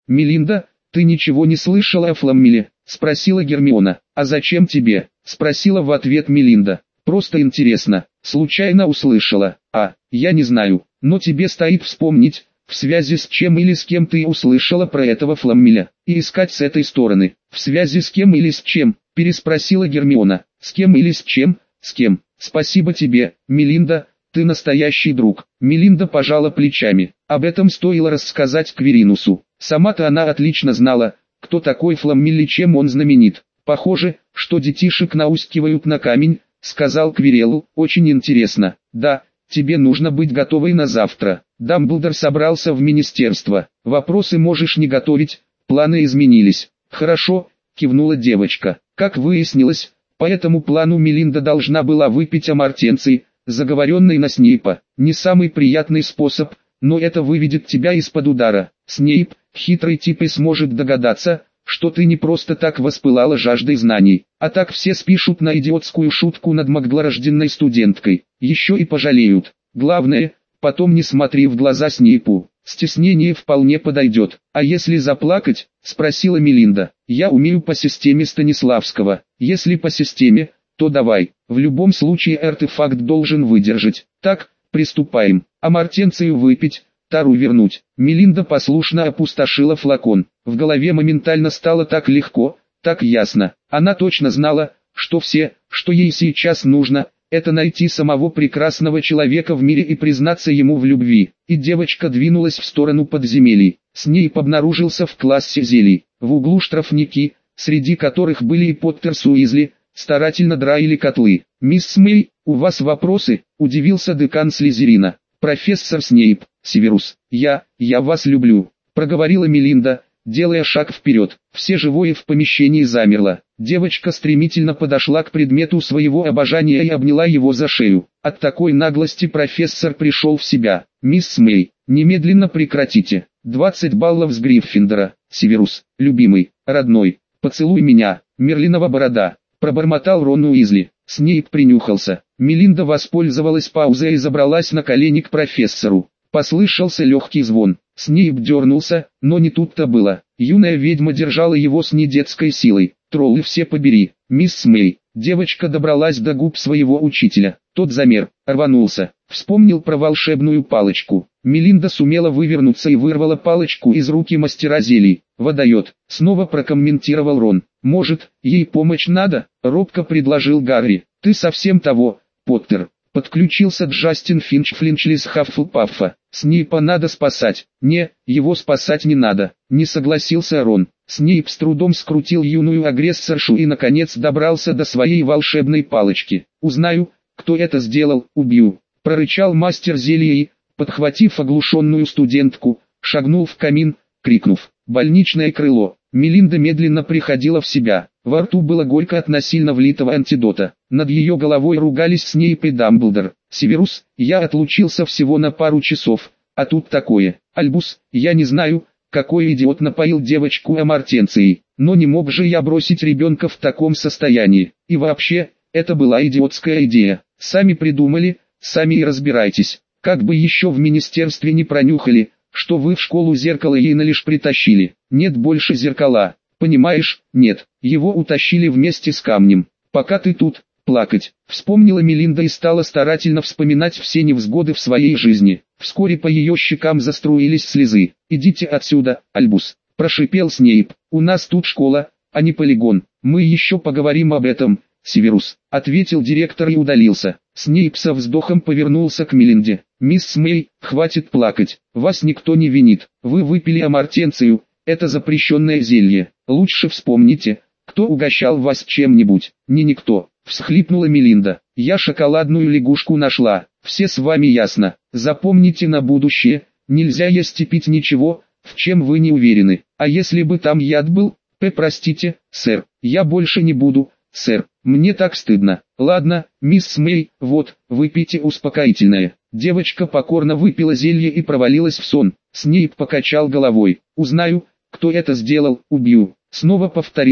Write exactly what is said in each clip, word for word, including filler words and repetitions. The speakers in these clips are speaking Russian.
Мелинда, ты ничего не слышала о Фламмеле? Спросила Гермиона. А зачем тебе? Спросила в ответ Мелинда. Просто интересно, случайно услышала. А, я не знаю, но тебе стоит вспомнить, в связи с чем или с кем ты услышала про этого Фламмеля, и искать с этой стороны. В связи с кем или с чем? Переспросила Гермиона. С кем или с чем? С кем? Спасибо тебе, Мелинда, ты настоящий друг. Мелинда пожала плечами. Об этом стоило рассказать Кверинусу. Сама-то она отлично знала, кто такой Фламмель и чем он знаменит. Похоже, что детишек наускивают на камень, сказал Квирелу. Очень интересно. Да, тебе нужно быть готовой на завтра. Дамблдор собрался в министерство. Вопросы можешь не готовить, планы изменились. Хорошо, кивнула девочка. Как выяснилось, по этому плану Мелинда должна была выпить амартенций, заговоренный на Снейпа. Не самый приятный способ, но это выведет тебя из-под удара. Снейп, хитрый тип, и сможет догадаться, что ты не просто так воспылала жаждой знаний, а так все спишут на идиотскую шутку над маглорожденной студенткой. Еще и пожалеют. Главное, потом не смотри в глаза Снейпу. Стеснение вполне подойдет. А если заплакать? Спросила Мелинда. Я умею по системе Станиславского. Если по системе, то давай. В любом случае артефакт должен выдержать. Так, приступаем. Амартенцию выпить, тару вернуть. Мелинда послушно опустошила флакон. В голове моментально стало так легко, так ясно. Она точно знала, что все, что ей сейчас нужно, это найти самого прекрасного человека в мире и признаться ему в любви. И девочка двинулась в сторону подземелий. Снейп обнаружился в классе зелий. В углу штрафники, среди которых были и Поттер с Уизли, старательно драили котлы. «Мисс Мэй, у вас вопросы?» – удивился декан Слизерина. «Профессор Снейп, Северус, я, я вас люблю», – проговорила Мелинда, делая шаг вперед. Все живое в помещении замерло. Девочка стремительно подошла к предмету своего обожания и обняла его за шею. От такой наглости профессор пришел в себя. «Мисс Мэй, немедленно прекратите. двадцать баллов с Гриффиндора. Северус, любимый, родной, поцелуй меня, Мерлинова борода», – пробормотал Рон Уизли. Снейп принюхался. Мелинда воспользовалась паузой и забралась на колени к профессору. Послышался легкий звон. Снейп дернулся, но не тут-то было. Юная ведьма держала его с недетской силой. «Троллы все побери, мисс Мэй». Девочка добралась до губ своего учителя. Тот замер, рванулся, вспомнил про волшебную палочку. Мелинда сумела вывернуться и вырвала палочку из руки мастера зелий. «Водает», — снова прокомментировал Рон. «Может, ей помощь надо?» — робко предложил Гарри. «Ты совсем того, Поттер». Подключился Джастин Финч Флинчли из Хаффлпаффа. «Снейпа надо спасать». «Не, его спасать не надо», — не согласился Рон. Снейп с трудом скрутил юную агрессоршу и наконец добрался до своей волшебной палочки. «Узнаю, кто это сделал, убью», — прорычал мастер зелья и, подхватив оглушенную студентку, шагнул в камин, крикнув: «Больничное крыло!». Мелинда медленно приходила в себя. Во рту было горько от насильно влитого антидота. Над ее головой ругались Снейп и Дамблдор. «Северус, я отлучился всего на пару часов, а тут такое. Альбус, я не знаю, какой идиот напоил девочку амартенцией, но не мог же я бросить ребенка в таком состоянии. И вообще, это была идиотская идея. Сами придумали, сами и разбирайтесь. Как бы еще в министерстве не пронюхали, что вы в школу зеркало Ейна лишь притащили. Нет больше зеркала. Понимаешь? Нет. Его утащили вместе с камнем. Пока ты тут, плакать». Вспомнила Мелинда и стала старательно вспоминать все невзгоды в своей жизни. Вскоре по ее щекам заструились слезы. «Идите отсюда, Альбус», – прошипел Снейп. «У нас тут школа, а не полигон. Мы еще поговорим об этом, Северус», – ответил директор и удалился. Снейп со вздохом повернулся к Мелинде. «Мисс Мэй, хватит плакать. Вас никто не винит. Вы выпили амартенцию. Это запрещенное зелье. Лучше вспомните, кто угощал вас чем-нибудь». «Не никто», — всхлипнула Мелинда. «Я шоколадную лягушку нашла. Все с вами ясно. Запомните на будущее, нельзя есть и пить ничего, в чем вы не уверены. А если бы там яд был? П, простите, сэр, я больше не буду, сэр. Мне так стыдно. Ладно, мисс Мэй, вот, выпейте успокоительное». Девочка покорно выпила зелье и провалилась в сон. Снейп покачал головой. «Узнаю, кто это сделал, убью», — снова повторил он.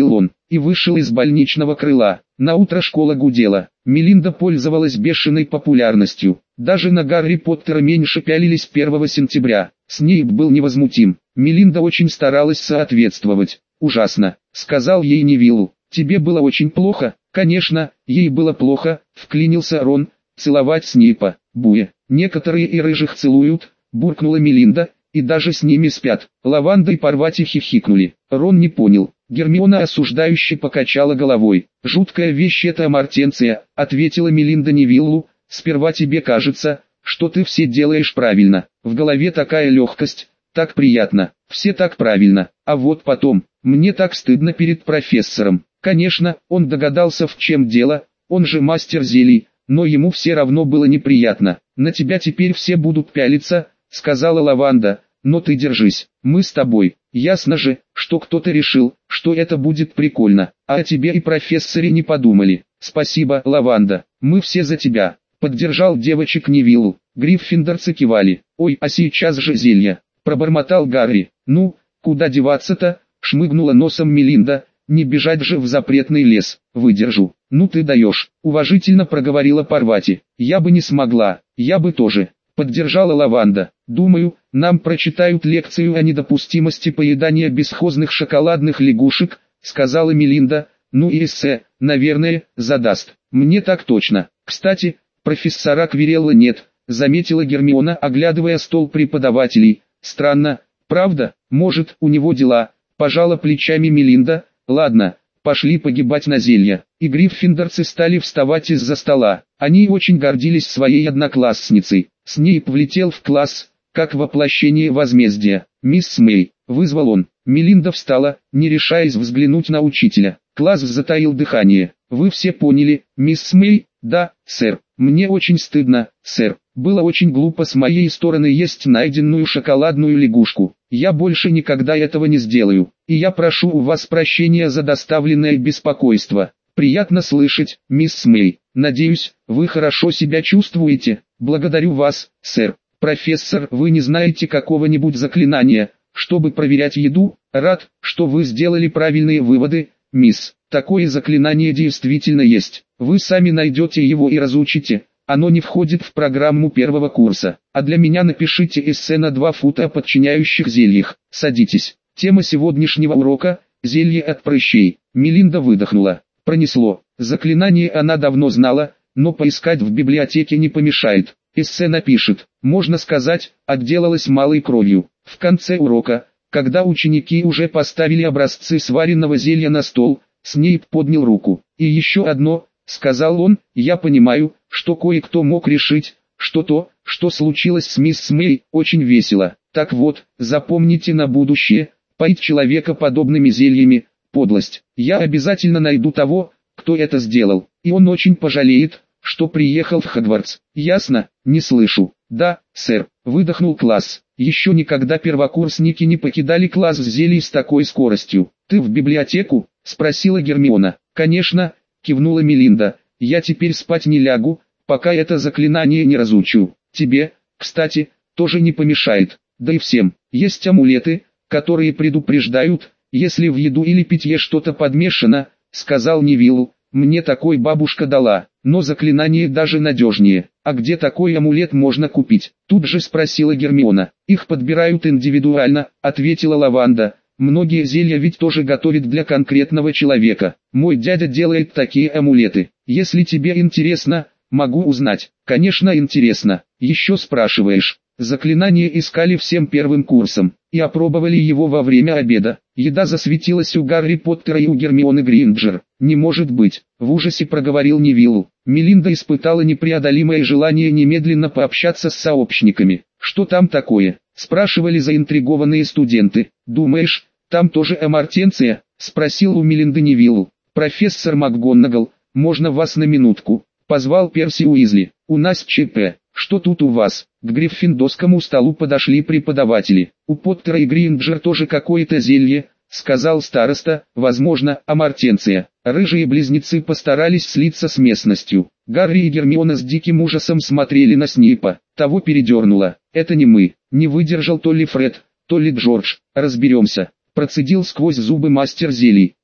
и вышел из больничного крыла. Наутро школа гудела. Мелинда пользовалась бешеной популярностью. Даже на Гарри Поттера меньше пялились первого сентября. Снейп был невозмутим. Мелинда очень старалась соответствовать. «Ужасно», — сказал ей Невиллу. «Тебе было очень плохо?» «Конечно, ей было плохо», — вклинился Рон. «Целовать Снейпа, Буя. Некоторые и рыжих целуют», — буркнула Мелинда, — «и даже с ними спят». Лаванда и Парвати хихикнули. Рон не понял. Гермиона осуждающе покачала головой. «Жуткая вещь эта амартенция», — ответила Мелинда Невиллу. «Сперва тебе кажется, что ты все делаешь правильно. В голове такая легкость, так приятно, все так правильно. А вот потом, мне так стыдно перед профессором». Конечно, он догадался, в чем дело, он же мастер зелий, но ему все равно было неприятно. «На тебя теперь все будут пялиться», — сказала Лаванда, — «но ты держись, мы с тобой». Ясно же, что кто-то решил, что это будет прикольно, а о тебе и профессоре не подумали. «Спасибо, Лаванда, мы все за тебя», — поддержал девочек Невиллу. Гриффиндорцы кивали. «Ой, а сейчас же зелья», — пробормотал Гарри. «Ну, куда деваться-то?» — шмыгнула носом Мелинда. «Не бежать же в запретный лес, выдержу». «Ну ты даешь», — уважительно проговорила Парвати. «Я бы не смогла, я бы тоже», — поддержала Лаванда. «Думаю, нам прочитают лекцию о недопустимости поедания бесхозных шоколадных лягушек», — сказала Мелинда. «Ну и эссе, наверное, задаст». «Мне так точно. Кстати, профессора Квирелла нет», — заметила Гермиона, оглядывая стол преподавателей. «Странно, правда? Может, у него дела?» — пожала плечами Мелинда. «Ладно, пошли погибать на зелья». И гриффиндорцы стали вставать из-за стола. Они очень гордились своей одноклассницей. Снейп влетел в класс, как воплощение возмездия. «Мисс Мэй», — вызвал он. Мелинда встала, не решаясь взглянуть на учителя. Класс затаил дыхание. «Вы все поняли, мисс Мэй?» «Да, сэр. Мне очень стыдно, сэр. Было очень глупо с моей стороны есть найденную шоколадную лягушку. Я больше никогда этого не сделаю. И я прошу у вас прощения за доставленное беспокойство». «Приятно слышать, мисс Мэй. Надеюсь, вы хорошо себя чувствуете?» «Благодарю вас, сэр. Профессор, вы не знаете какого-нибудь заклинания, чтобы проверять еду?» «Рад, что вы сделали правильные выводы, мисс. Такое заклинание действительно есть. Вы сами найдете его и разучите. Оно не входит в программу первого курса. А для меня напишите эссе на два фута о подчиняющих зельях. Садитесь. Тема сегодняшнего урока – зелье от прыщей». Мелинда выдохнула. Пронесло. Заклинание она давно знала, но поискать в библиотеке не помешает. Эссе напишет. Можно сказать, отделалась малой кровью. В конце урока, когда ученики уже поставили образцы сваренного зелья на стол, Снейп поднял руку. «И еще одно», — сказал он, — «я понимаю, что кое-кто мог решить, что то, что случилось с мисс Мэй, очень весело. Так вот, запомните на будущее, поить человека подобными зельями — подлость. Я обязательно найду того, кто это сделал, и он очень пожалеет, что приехал в Хогвартс. Ясно? Не слышу». «Да, сэр», — выдохнул класс. Еще никогда первокурсники не покидали класс зелий с такой скоростью. «Ты в библиотеку?» — спросила Гермиона. «Конечно», — кивнула Мелинда. «Я теперь спать не лягу, пока это заклинание не разучу. Тебе, кстати, тоже не помешает. Да и всем. Есть амулеты, которые предупреждают, если в еду или питье что-то подмешано», — сказал Невиллу. «Мне такой бабушка дала, но заклинание даже надежнее. А где такой амулет можно купить?» Тут же спросила Гермиона. «Их подбирают индивидуально», — ответила Лаванда. «Многие зелья ведь тоже готовят для конкретного человека. Мой дядя делает такие амулеты. Если тебе интересно, могу узнать». «Конечно интересно. Еще спрашиваешь». Заклинание искали всем первым курсом, и опробовали его во время обеда. Еда засветилась у Гарри Поттера и у Гермионы Грейнджер. «Не может быть», — в ужасе проговорил Невиллу. Мелинда испытала непреодолимое желание немедленно пообщаться с сообщниками. «Что там такое?» — спрашивали заинтригованные студенты. «Думаешь, там тоже амартенция?» — спросил у Мелинды Невиллу. «Профессор МакГонагал, можно вас на минутку?» — позвал Перси Уизли. «У нас ЧП. Что тут у вас?» К гриффиндорскому столу подошли преподаватели. «У Поттера и Грейнджер тоже какое-то зелье», — сказал староста, «возможно, амартенция». Рыжие близнецы постарались слиться с местностью. Гарри и Гермиона с диким ужасом смотрели на Снейпа. Того передернуло. «Это не мы», — не выдержал то ли Фред, то ли Джордж. «Разберемся», — процедил сквозь зубы мастер зелий.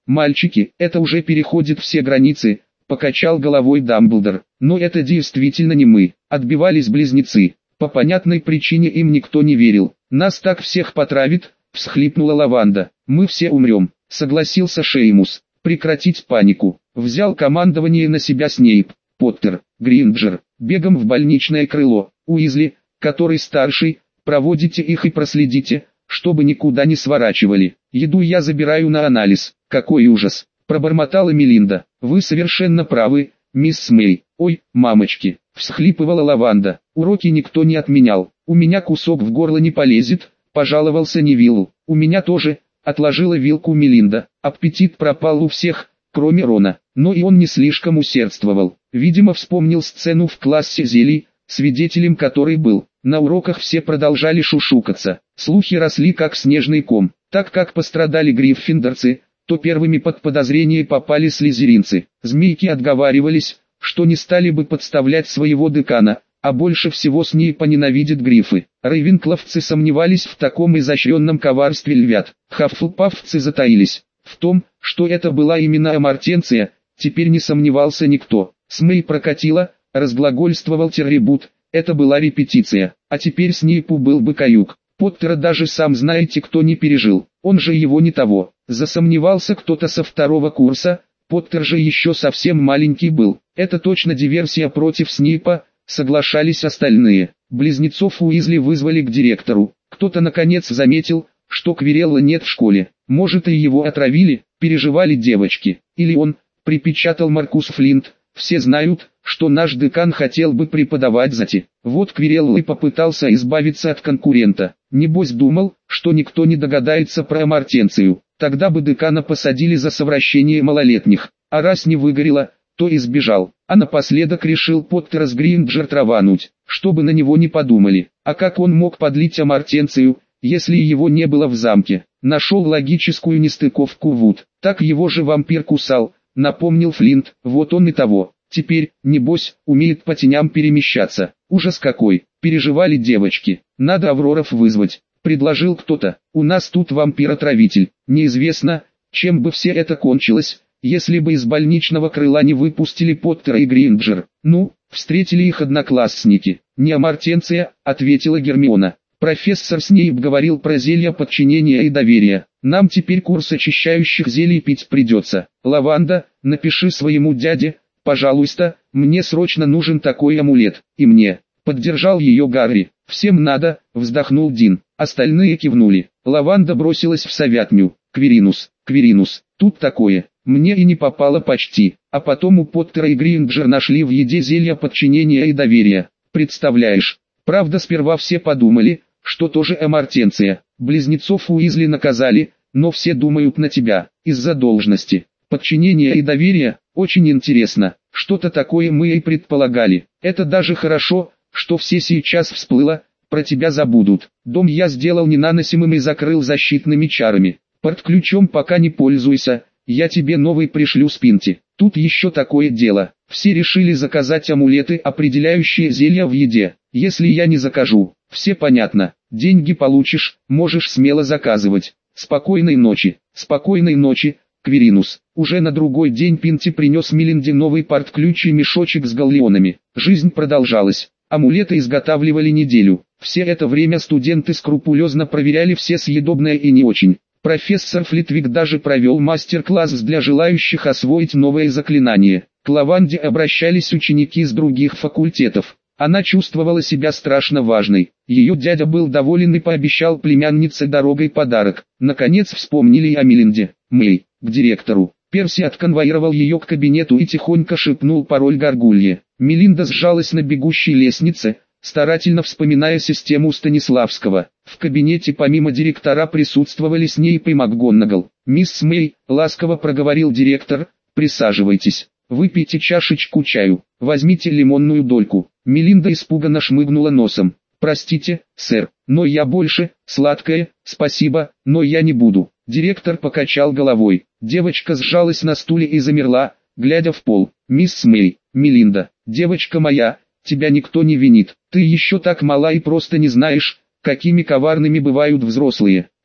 «Мальчики, это уже переходит все границы», — покачал головой Дамблдор. «Но это действительно не мы», — отбивались близнецы. По понятной причине им никто не верил. «Нас так всех потравит», — всхлипнула Лаванда. «Мы все умрем», — согласился Шеймус. «Прекратить панику». Взял командование на себя Снейп. Поттер, Гринджер, бегом в больничное крыло. Уизли, который старший, проводите их и проследите, чтобы никуда не сворачивали. Еду я забираю на анализ. Какой ужас, пробормотала Мелинда. Вы совершенно правы, мисс Мэй. Ой, мамочки, всхлипывала Лаванда. Уроки никто не отменял. У меня кусок в горло не полезет, пожаловался Невиллу. У меня тоже, отложила вилку Мелинда. Аппетит пропал у всех, кроме Рона. Но и он не слишком усердствовал. Видимо, вспомнил сцену в классе зелий, свидетелем которой был. На уроках все продолжали шушукаться. Слухи росли как снежный ком. Так как пострадали гриффиндорцы, то первыми под подозрение попали слизеринцы. Змейки отговаривались, что не стали бы подставлять своего декана, а больше всего Снейпа ненавидят грифы. Рейвенкловцы сомневались в таком изощренном коварстве львят. Хаффлпаффцы затаились. В том, что это была именно амартенция, теперь не сомневался никто. Смей прокатила, разглагольствовал Террибут, это была репетиция, а теперь Снейпу был бы каюк. Поттера даже сам знаете кто не пережил, он же его не того. Засомневался кто-то со второго курса, Поттер же еще совсем маленький был. Это точно диверсия против Снейпа, соглашались остальные. Близнецов Уизли вызвали к директору. Кто-то наконец заметил, что Квирелла нет в школе. Может, и его отравили, переживали девочки. Или он, припечатал Маркус Флинт. Все знают, что наш декан хотел бы преподавать зати. Вот Квирелла и попытался избавиться от конкурента. Небось думал, что никто не догадается про амартенцию. Тогда бы декана посадили за совращение малолетних. А раз не выгорело, то избежал. А напоследок решил Поттера с Гринджер травануть, чтобы на него не подумали. А как он мог подлить амартенцию, если его не было в замке? Нашел логическую нестыковку Вуд. Так его же вампир кусал, напомнил Флинт. Вот он и того. Теперь, небось, умеет по теням перемещаться. Ужас какой, переживали девочки. Надо Авроров вызвать, предложил кто-то. У нас тут вампир-отравитель. Неизвестно, чем бы все это кончилось, если бы из больничного крыла не выпустили Поттера и Гринджер. Ну, встретили их одноклассники. Не амартенция, ответила Гермиона. Профессор Снейп говорил про зелья подчинения и доверия. Нам теперь курс очищающих зелий пить придется. Лаванда, напиши своему дяде, пожалуйста, мне срочно нужен такой амулет. И мне. Поддержал ее Гарри. Всем надо, вздохнул Дин. Остальные кивнули. Лаванда бросилась в совятню. Квиринус, Квиринус, тут такое. Мне и не попало почти. А потом у Поттера и Гринджер нашли в еде зелья подчинения и доверия. Представляешь? Правда, сперва все подумали, что тоже амартенция. Близнецов Уизли наказали, но все думают на тебя, из-за должности. Подчинение и доверие, очень интересно. Что-то такое мы и предполагали. Это даже хорошо, что все сейчас всплыло, про тебя забудут. Дом я сделал ненаносимым и закрыл защитными чарами. Портключом пока не пользуйся, я тебе новый пришлю с Пинти. Тут еще такое дело. Все решили заказать амулеты, определяющие зелья в еде. Если я не закажу, все понятно. Деньги получишь, можешь смело заказывать. Спокойной ночи, спокойной ночи, Квиринус. Уже на другой день Пинти принес Мелинде новый портключ и мешочек с галлеонами. Жизнь продолжалась. Амулеты изготавливали неделю. Все это время студенты скрупулезно проверяли все съедобное и не очень. Профессор Флитвик даже провел мастер-класс для желающих освоить новое заклинание. К Лаванде обращались ученики с других факультетов. Она чувствовала себя страшно важной. Ее дядя был доволен и пообещал племяннице дорогой подарок. Наконец вспомнили и о Мелинде. Мэй, к директору. Перси отконвоировал ее к кабинету и тихонько шепнул пароль Гаргулье. Мелинда сжалась на бегущей лестнице, старательно вспоминая систему Станиславского. В кабинете помимо директора присутствовали Снейп и МакГонагал. «Мисс Мэй», — ласково проговорил директор, — «присаживайтесь. Выпейте чашечку чаю, возьмите лимонную дольку». Мелинда испуганно шмыгнула носом. «Простите, сэр, но я больше, сладкое, спасибо, но я не буду». Директор покачал головой. Девочка сжалась на стуле и замерла, глядя в пол. «Мисс Мэй, Мелинда, девочка моя, тебя никто не винит. Ты еще так мала и просто не знаешь, какими коварными бывают взрослые.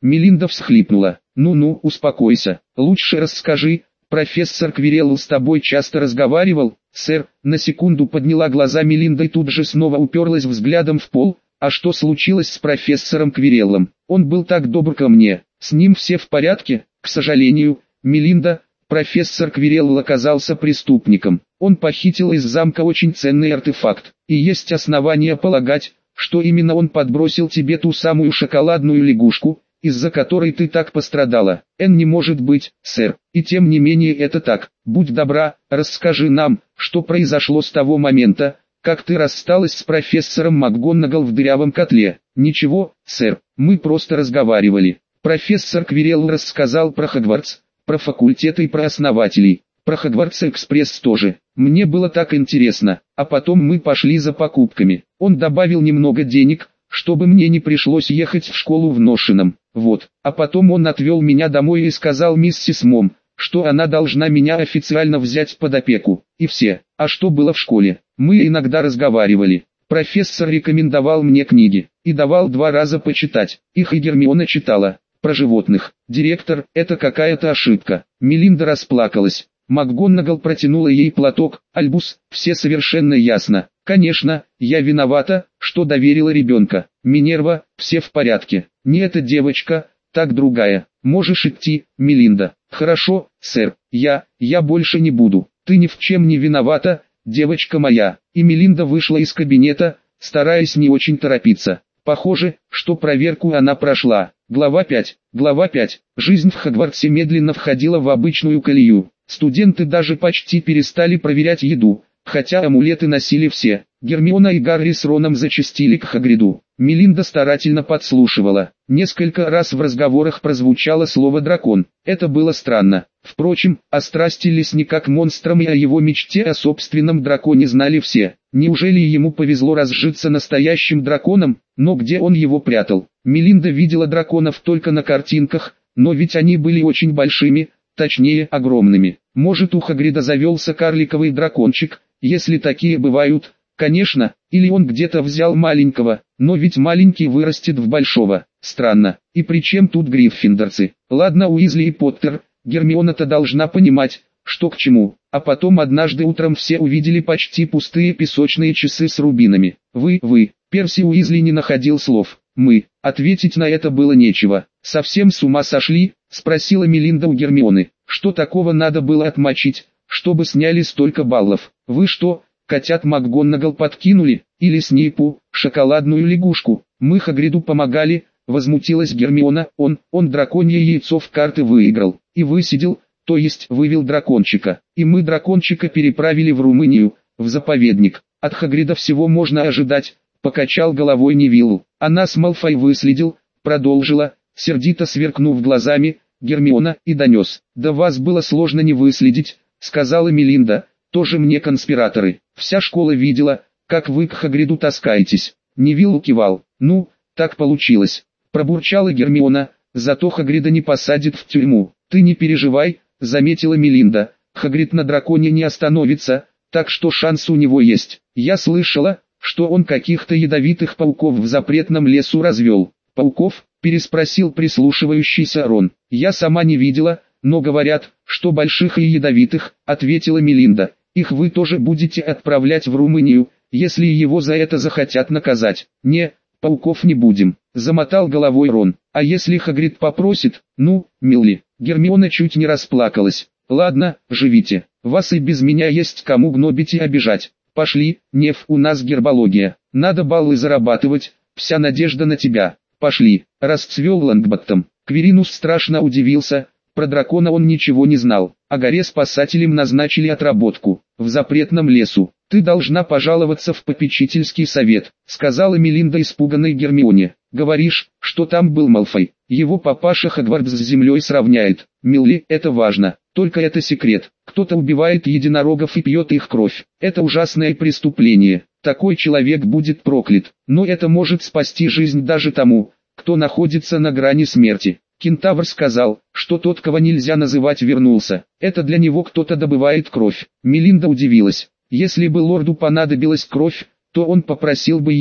Мелинда всхлипнула. «Ну-ну, успокойся. Лучше расскажи, профессор Квирелл с тобой часто разговаривал?» «Сэр», на секунду подняла глаза Мелинда и тут же снова уперлась взглядом в пол. «А что случилось с профессором Квиреллом? Он был так добр ко мне. С ним все в порядке?» «К сожалению, Мелинда, профессор Квирелл оказался преступником. Он похитил из замка очень ценный артефакт. И есть основания полагать, что именно он подбросил тебе ту самую шоколадную лягушку, из-за которой ты так пострадала. Эн не может быть, сэр. И тем не менее это так. Будь добра, расскажи нам, что произошло с того момента, как ты рассталась с профессором МакГонагал в дырявом котле». «Ничего, сэр, мы просто разговаривали. Профессор Квирелл рассказал про Хогвартс, про факультеты и про основателей. Про Хогвартс-экспресс тоже. Мне было так интересно. А потом мы пошли за покупками. Он добавил немного денег, чтобы мне не пришлось ехать в школу в ношеном. Вот. А потом он отвел меня домой и сказал миссис Мом, что она должна меня официально взять под опеку. И все. А что было в школе? Мы иногда разговаривали. Профессор рекомендовал мне книги. И давал два раза почитать. Их и Гермиона читала. Про животных. Директор, это какая-то ошибка». Мелинда расплакалась. МакГонагал протянула ей платок. «Альбус, все совершенно ясно. Конечно, я виновата, что доверила ребенка. Минерва, все в порядке. Не эта девочка, так другая. Можешь идти, Мелинда». «Хорошо, сэр, я, я больше не буду. Ты ни в чем не виновата, девочка моя». И Мелинда вышла из кабинета, стараясь не очень торопиться. Похоже, что проверку она прошла. Глава пять. Глава пять. Жизнь в Хогвартсе медленно входила в обычную колею. Студенты даже почти перестали проверять еду, хотя амулеты носили все. Гермиона и Гарри с Роном зачастили к Хагриду. Мелинда старательно подслушивала. Несколько раз в разговорах прозвучало слово «дракон». Это было странно. Впрочем, о страсти лесника к монстрам и о его мечте о собственном драконе знали все. Неужели ему повезло разжиться настоящим драконом? Но где он его прятал? Мелинда видела драконов только на картинках, но ведь они были очень большими, точнее огромными. Может, у Хагрида завелся карликовый дракончик, если такие бывают, конечно, или он где-то взял маленького, но ведь маленький вырастет в большого. Странно. И при чем тут гриффиндорцы? Ладно, Уизли и Поттер, Гермиона-то должна понимать, что к чему. А потом однажды утром все увидели почти пустые песочные часы с рубинами. Вы, вы, Перси Уизли не находил слов. Мы, ответить на это было нечего. «Совсем с ума сошли?» — спросила Мелинда у Гермионы. «Что такого надо было отмочить, чтобы сняли столько баллов? Вы что, котят МакГонагал подкинули, или Снейпу, шоколадную лягушку? Мы Хагриду помогали», — возмутилась Гермиона. «Он, он драконье яйцо в карты выиграл, и высидел, то есть вывел дракончика. И мы дракончика переправили в Румынию, в заповедник. От Хагрида всего можно ожидать», — покачал головой Невилл. «А нас Малфой выследил», — продолжила, сердито сверкнув глазами, Гермиона, и донес. «Да вас было сложно не выследить», — сказала Мелинда, — «тоже мне конспираторы. Вся школа видела, как вы к Хагриду таскаетесь». Невилл кивал. «Ну, так получилось», — пробурчала Гермиона, — «зато Хагрида не посадят в тюрьму». «Ты не переживай», — заметила Мелинда, — «Хагрид на драконе не остановится, так что шанс у него есть. Я слышала, что он каких-то ядовитых пауков в запретном лесу развел». «Пауков?» — переспросил прислушивающийся Рон. «Я сама не видела, но говорят, что больших и ядовитых», — ответила Мелинда. «Их вы тоже будете отправлять в Румынию, если его за это захотят наказать». «Не, пауков не будем», — замотал головой Рон. «А если Хагрид попросит, ну, Милли?» Гермиона чуть не расплакалась. «Ладно, живите, вас и без меня есть кому гнобить и обижать. Пошли, Нев, у нас гербология, надо баллы зарабатывать, вся надежда на тебя. Пошли», — расцвел Лонгботтом. Квиринус страшно удивился, про дракона он ничего не знал. О горе спасателям назначили отработку, в запретном лесу. «Ты должна пожаловаться в попечительский совет», — сказала Мелинда испуганной Гермионе. «Говоришь, что там был Малфой, его папаша Хогвартс с землей сравняет». «Милли, это важно, только это секрет. Кто-то убивает единорогов и пьет их кровь. Это ужасное преступление. Такой человек будет проклят, но это может спасти жизнь даже тому, кто находится на грани смерти». Кентавр сказал, что тот, кого нельзя называть, вернулся. Это для него кто-то добывает кровь. Мелинда удивилась. Если бы лорду понадобилась кровь, то он попросил бы ее.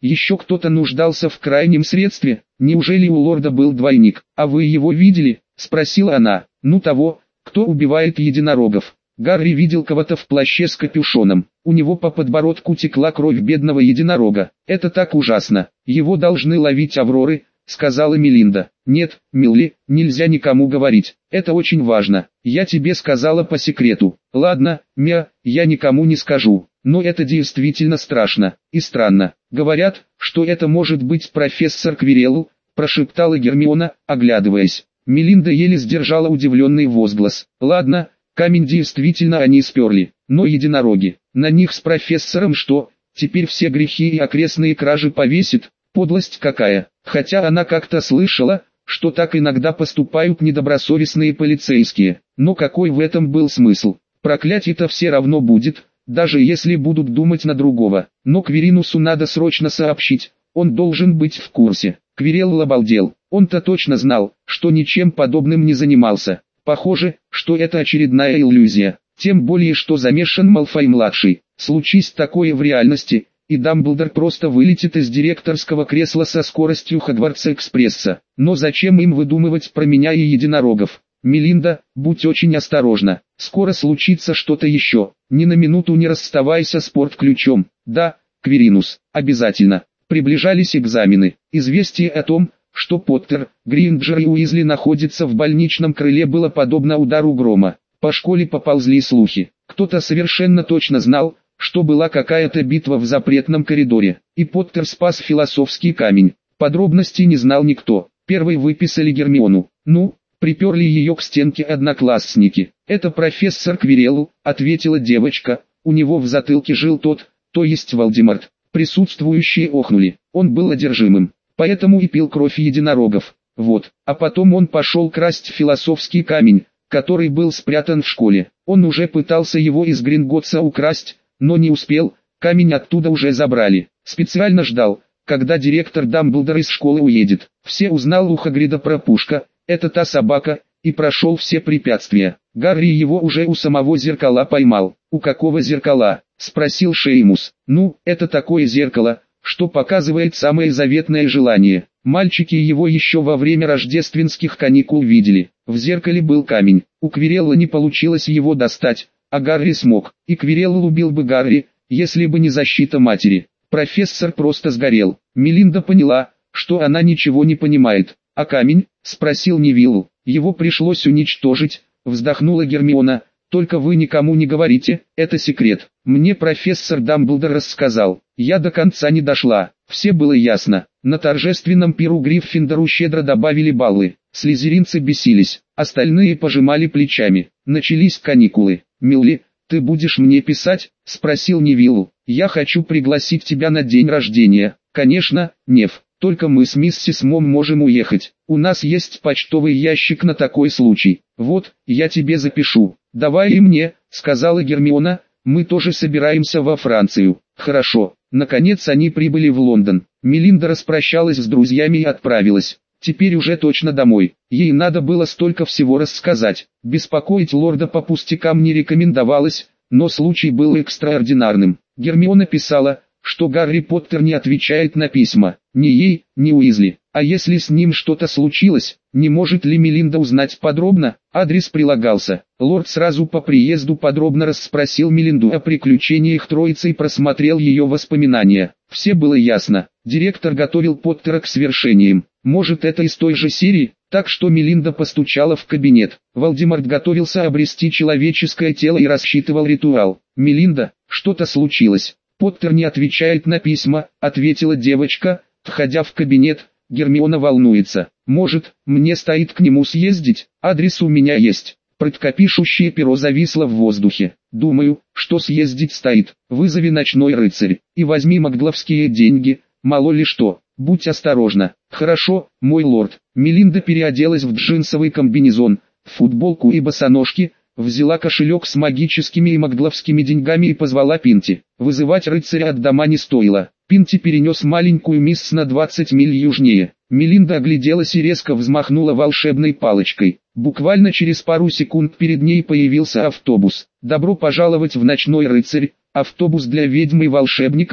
Еще кто-то нуждался в крайнем средстве? Неужели у лорда был двойник? А вы его видели? Спросила она. Ну того, кто убивает единорогов. Гарри видел кого-то в плаще с капюшоном. У него по подбородку текла кровь бедного единорога. Это так ужасно. Его должны ловить Авроры, сказала Мелинда. Нет, Милли, нельзя никому говорить. Это очень важно. Я тебе сказала по секрету. Ладно, Мя, я никому не скажу. Но это действительно страшно и странно. Говорят, что это может быть профессор Квирелл, прошептала Гермиона, оглядываясь. Мелинда еле сдержала удивленный возглас. Ладно, камень действительно они сперли, но единороги, на них с профессором что, теперь все грехи и окрестные кражи повесит? Подлость какая, хотя она как-то слышала, что так иногда поступают недобросовестные полицейские, но какой в этом был смысл? Проклятие-то все равно будет, даже если будут думать на другого, но Квиринусу надо срочно сообщить, он должен быть в курсе. Квирелл обалдел, он-то точно знал, что ничем подобным не занимался. Похоже, что это очередная иллюзия, тем более что замешан Малфой-младший. Случись такое в реальности, и Дамблдор просто вылетит из директорского кресла со скоростью Хогвартс-экспресса. Но зачем им выдумывать про меня и единорогов? Мелинда, будь очень осторожна, скоро случится что-то еще. Ни на минуту не расставайся с портключом. Да, Квиринус, обязательно. Приближались экзамены. Известие о том, что Поттер, Гринджер и Уизли находятся в больничном крыле, было подобно удару грома. По школе поползли слухи. Кто-то совершенно точно знал, что была какая-то битва в запретном коридоре, и Поттер спас философский камень. Подробностей не знал никто. Первой выписали Гермиону. Ну, приперли ее к стенке одноклассники. «Это профессор Квирелл», — ответила девочка. У него в затылке жил тот, то есть Волдеморт. Присутствующие охнули. Он был одержимым, поэтому и пил кровь единорогов. Вот, а потом он пошел красть философский камень, который был спрятан в школе. Он уже пытался его из Гринготса украсть, но не успел, камень оттуда уже забрали. Специально ждал, когда директор Дамблдор из школы уедет. Все узнал у Хагрида про Пушка, это та собака, и прошел все препятствия. Гарри его уже у самого зеркала поймал. «У какого зеркала?» — спросил Шеймус. «Ну, это такое зеркало, что показывает самое заветное желание. Мальчики его еще во время рождественских каникул видели. В зеркале был камень. У Квирелла не получилось его достать, а Гарри смог. И Квирелл убил бы Гарри, если бы не защита матери. Профессор просто сгорел». Мелинда поняла, что она ничего не понимает. «А камень?» — спросил Невилл. «Его пришлось уничтожить», — вздохнула Гермиона. «Только вы никому не говорите, это секрет. Мне профессор Дамблдор рассказал. Я до конца не дошла. Все было ясно. На торжественном пиру Гриффиндору щедро добавили баллы. Слизеринцы бесились, остальные пожимали плечами. Начались каникулы. Милли, ты будешь мне писать?» — спросил Невилл. «Я хочу пригласить тебя на день рождения». «Конечно, Нев. Только мы с миссис Мом можем уехать. У нас есть почтовый ящик на такой случай. Вот, я тебе запишу». «Давай и мне», — сказала Гермиона, — «мы тоже собираемся во Францию». «Хорошо». Наконец они прибыли в Лондон. Мелинда распрощалась с друзьями и отправилась. Теперь уже точно домой. Ей надо было столько всего рассказать. Беспокоить лорда по пустякам не рекомендовалось, но случай был экстраординарным. Гермиона писала, что Гарри Поттер не отвечает на письма. Ни ей, ни Уизли. А если с ним что-то случилось, не может ли Мелинда узнать подробно? Адрес прилагался. Лорд сразу по приезду подробно расспросил Мелинду о приключениях троицы и просмотрел ее воспоминания. Все было ясно. Директор готовил Поттера к свершениям. Может, это из той же серии? Так что Мелинда постучала в кабинет. Волдеморт готовился обрести человеческое тело и рассчитывал ритуал. «Мелинда, что-то случилось?» «Поттер не отвечает на письма», — ответила девочка, входя в кабинет. Гермиона волнуется. «Может, мне стоит к нему съездить? Адрес у меня есть». Краткопишущее перо зависло в воздухе. «Думаю, что съездить стоит. Вызови ночной рыцарь и возьми макгловские деньги, мало ли что. Будь осторожна». «Хорошо, мой лорд». Мелинда переоделась в джинсовый комбинезон, футболку и босоножки, взяла кошелек с магическими и макгловскими деньгами и позвала Пинти. Вызывать рыцаря от дома не стоило. Пинти перенес маленькую мисс на двадцать миль южнее. Мелинда огляделась и резко взмахнула волшебной палочкой. Буквально через пару секунд перед ней появился автобус. «Добро пожаловать в ночной рыцарь, автобус для ведьм и волшебников»,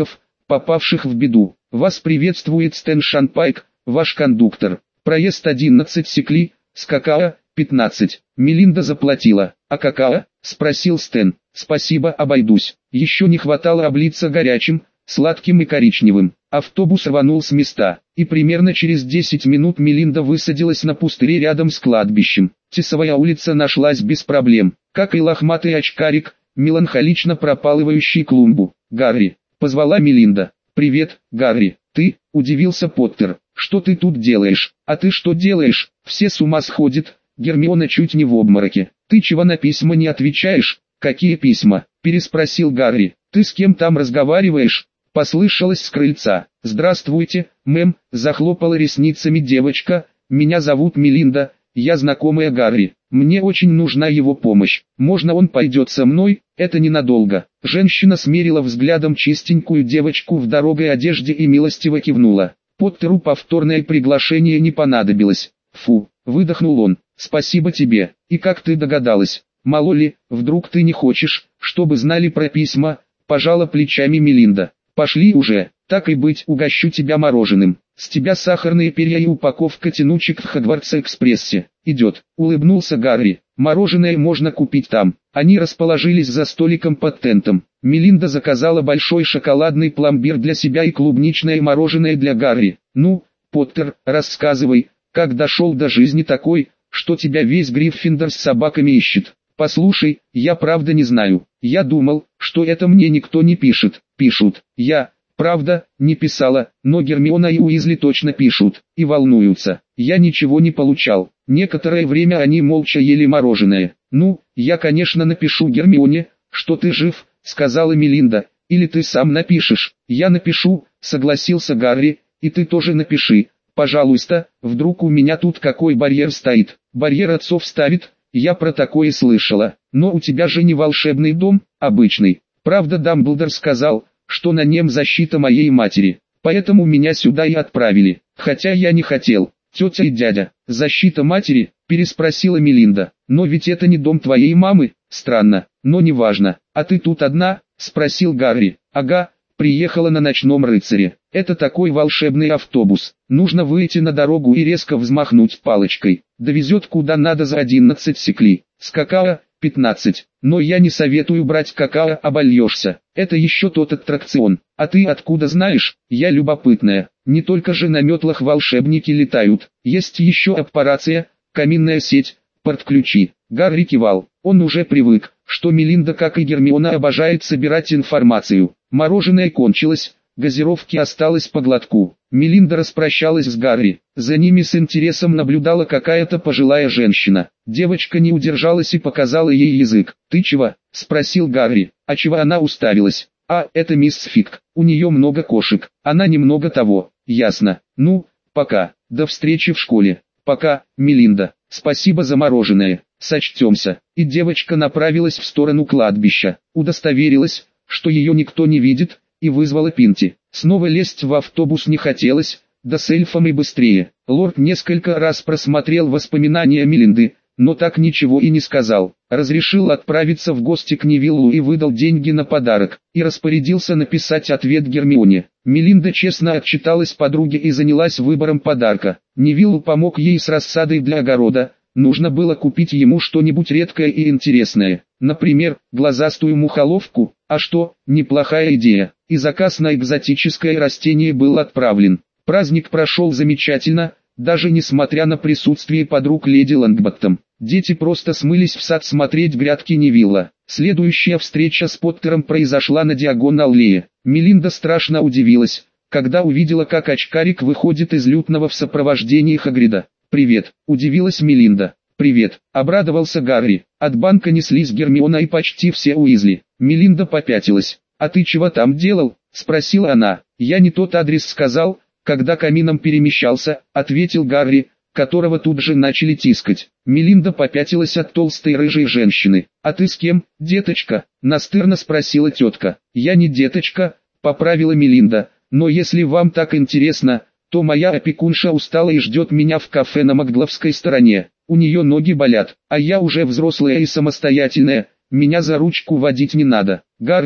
попавших в беду. Вас приветствует Стэн Шанпайк, ваш кондуктор. Проезд одиннадцать секли, с какао, пятнадцать. Мелинда заплатила. А какао? Спросил Стэн. Спасибо, обойдусь. Еще не хватало облиться горячим, сладким и коричневым. Автобус рванул с места, и примерно через десять минут Мелинда высадилась на пустыре рядом с кладбищем. Тесовая улица нашлась без проблем, как и лохматый очкарик, меланхолично пропалывающий клумбу. «Гарри!» — позвала Мелинда. «Привет, Гарри!» «Ты?» — удивился Поттер. «Что ты тут делаешь?» «А ты что делаешь?» «Все с ума сходят!» Гермиона чуть не в обмороке. «Ты чего на письма не отвечаешь?» «Какие письма?» — переспросил Гарри. «Ты с кем там разговариваешь?» Послышалось с крыльца. «Здравствуйте, мэм», — захлопала ресницами девочка. «Меня зовут Мелинда, я знакомая Гарри. Мне очень нужна его помощь. Можно он пойдет со мной? Это ненадолго». Женщина смерила взглядом чистенькую девочку в дорогой одежде и милостиво кивнула. Поттеру повторное приглашение не понадобилось. «Фу», — выдохнул он. «Спасибо тебе. И как ты догадалась? Мало ли, вдруг ты не хочешь, чтобы знали про письма?» — пожала плечами Мелинда. «Пошли уже, так и быть, угощу тебя мороженым. С тебя сахарные перья и упаковка тянучек в Хогвартс-экспрессе. Идет», — улыбнулся Гарри. «Мороженое можно купить там». Они расположились за столиком под тентом. Мелинда заказала большой шоколадный пломбир для себя и клубничное мороженое для Гарри. «Ну, Поттер, рассказывай, как дошел до жизни такой, что тебя весь Гриффиндор с собаками ищет». «Послушай, я правда не знаю. Я думал, что это мне никто не пишет». «Пишут. Я, правда, не писала, но Гермиона и Уизли точно пишут, и волнуются. Я ничего не получал». Некоторое время они молча ели мороженое. «Ну, я конечно напишу Гермионе, что ты жив», — сказала Мелинда. «Или ты сам напишешь». «Я напишу», — согласился Гарри, — «и ты тоже напиши. Пожалуйста, вдруг у меня тут какой барьер стоит». «Барьер отцов ставит». «Я про такое слышала, но у тебя же не волшебный дом, обычный. Правда, Дамблдор сказал, что на нем защита моей матери, поэтому меня сюда и отправили, хотя я не хотел». «Тетя и дядя, защита матери?» – переспросила Мелинда. «Но ведь это не дом твоей мамы?» «Странно, но неважно. А ты тут одна?» – спросил Гарри. «Ага, приехала на ночном рыцаре. Это такой волшебный автобус. Нужно выйти на дорогу и резко взмахнуть палочкой. Довезет куда надо за одиннадцать секли. С какао – пятнадцать. Но я не советую брать какао, обольешься. Это еще тот аттракцион. А ты откуда знаешь? Я любопытная. Не только же на метлах волшебники летают. Есть еще аппарация, каминная сеть, портключи». Гарри кивал. Он уже привык, что Мелинда, как и Гермиона, обожает собирать информацию. Мороженое кончилось, газировки осталось по глотку. Мелинда распрощалась с Гарри. За ними с интересом наблюдала какая-то пожилая женщина. Девочка не удержалась и показала ей язык. «Ты чего?» – спросил Гарри. «А чего она уставилась?» «А, это мисс Фиг. У нее много кошек. Она немного того». «Ясно. Ну, пока. До встречи в школе». «Пока, Мелинда. Спасибо за мороженое. Сочтемся». И девочка направилась в сторону кладбища. Удостоверилась, что ее никто не видит, и вызвала Пинти. Снова лезть в автобус не хотелось, да с эльфом и быстрее. Лорд несколько раз просмотрел воспоминания Мелинды, но так ничего и не сказал. Разрешил отправиться в гости к Невиллу и выдал деньги на подарок, и распорядился написать ответ Гермионе. Мелинда честно отчиталась подруге и занялась выбором подарка. Невиллу помог ей с рассадой для огорода. Нужно было купить ему что-нибудь редкое и интересное. Например, глазастую мухоловку. А что, неплохая идея. И заказ на экзотическое растение был отправлен. Праздник прошел замечательно, даже несмотря на присутствие подруг леди Лонгботтом. Дети просто смылись в сад смотреть грядки Невилла. Следующая встреча с Поттером произошла на Диагон-аллее. Мелинда страшно удивилась, когда увидела, как очкарик выходит из лютного в сопровождении Хагрида. «Привет», — удивилась Мелинда. «Привет», — обрадовался Гарри. От банка неслись Гермиона и почти все Уизли. Мелинда попятилась. «А ты чего там делал?» — спросила она. «Я не тот адрес сказал, когда камином перемещался», — ответил Гарри, которого тут же начали тискать. Мелинда попятилась от толстой рыжей женщины. «А ты с кем, деточка?» — настырно спросила тетка. «Я не деточка», — поправила Мелинда, «но если вам так интересно, то моя опекунша устала и ждет меня в кафе на Макгловской стороне. У нее ноги болят, а я уже взрослая и самостоятельная, меня за ручку водить не надо». «Гарри,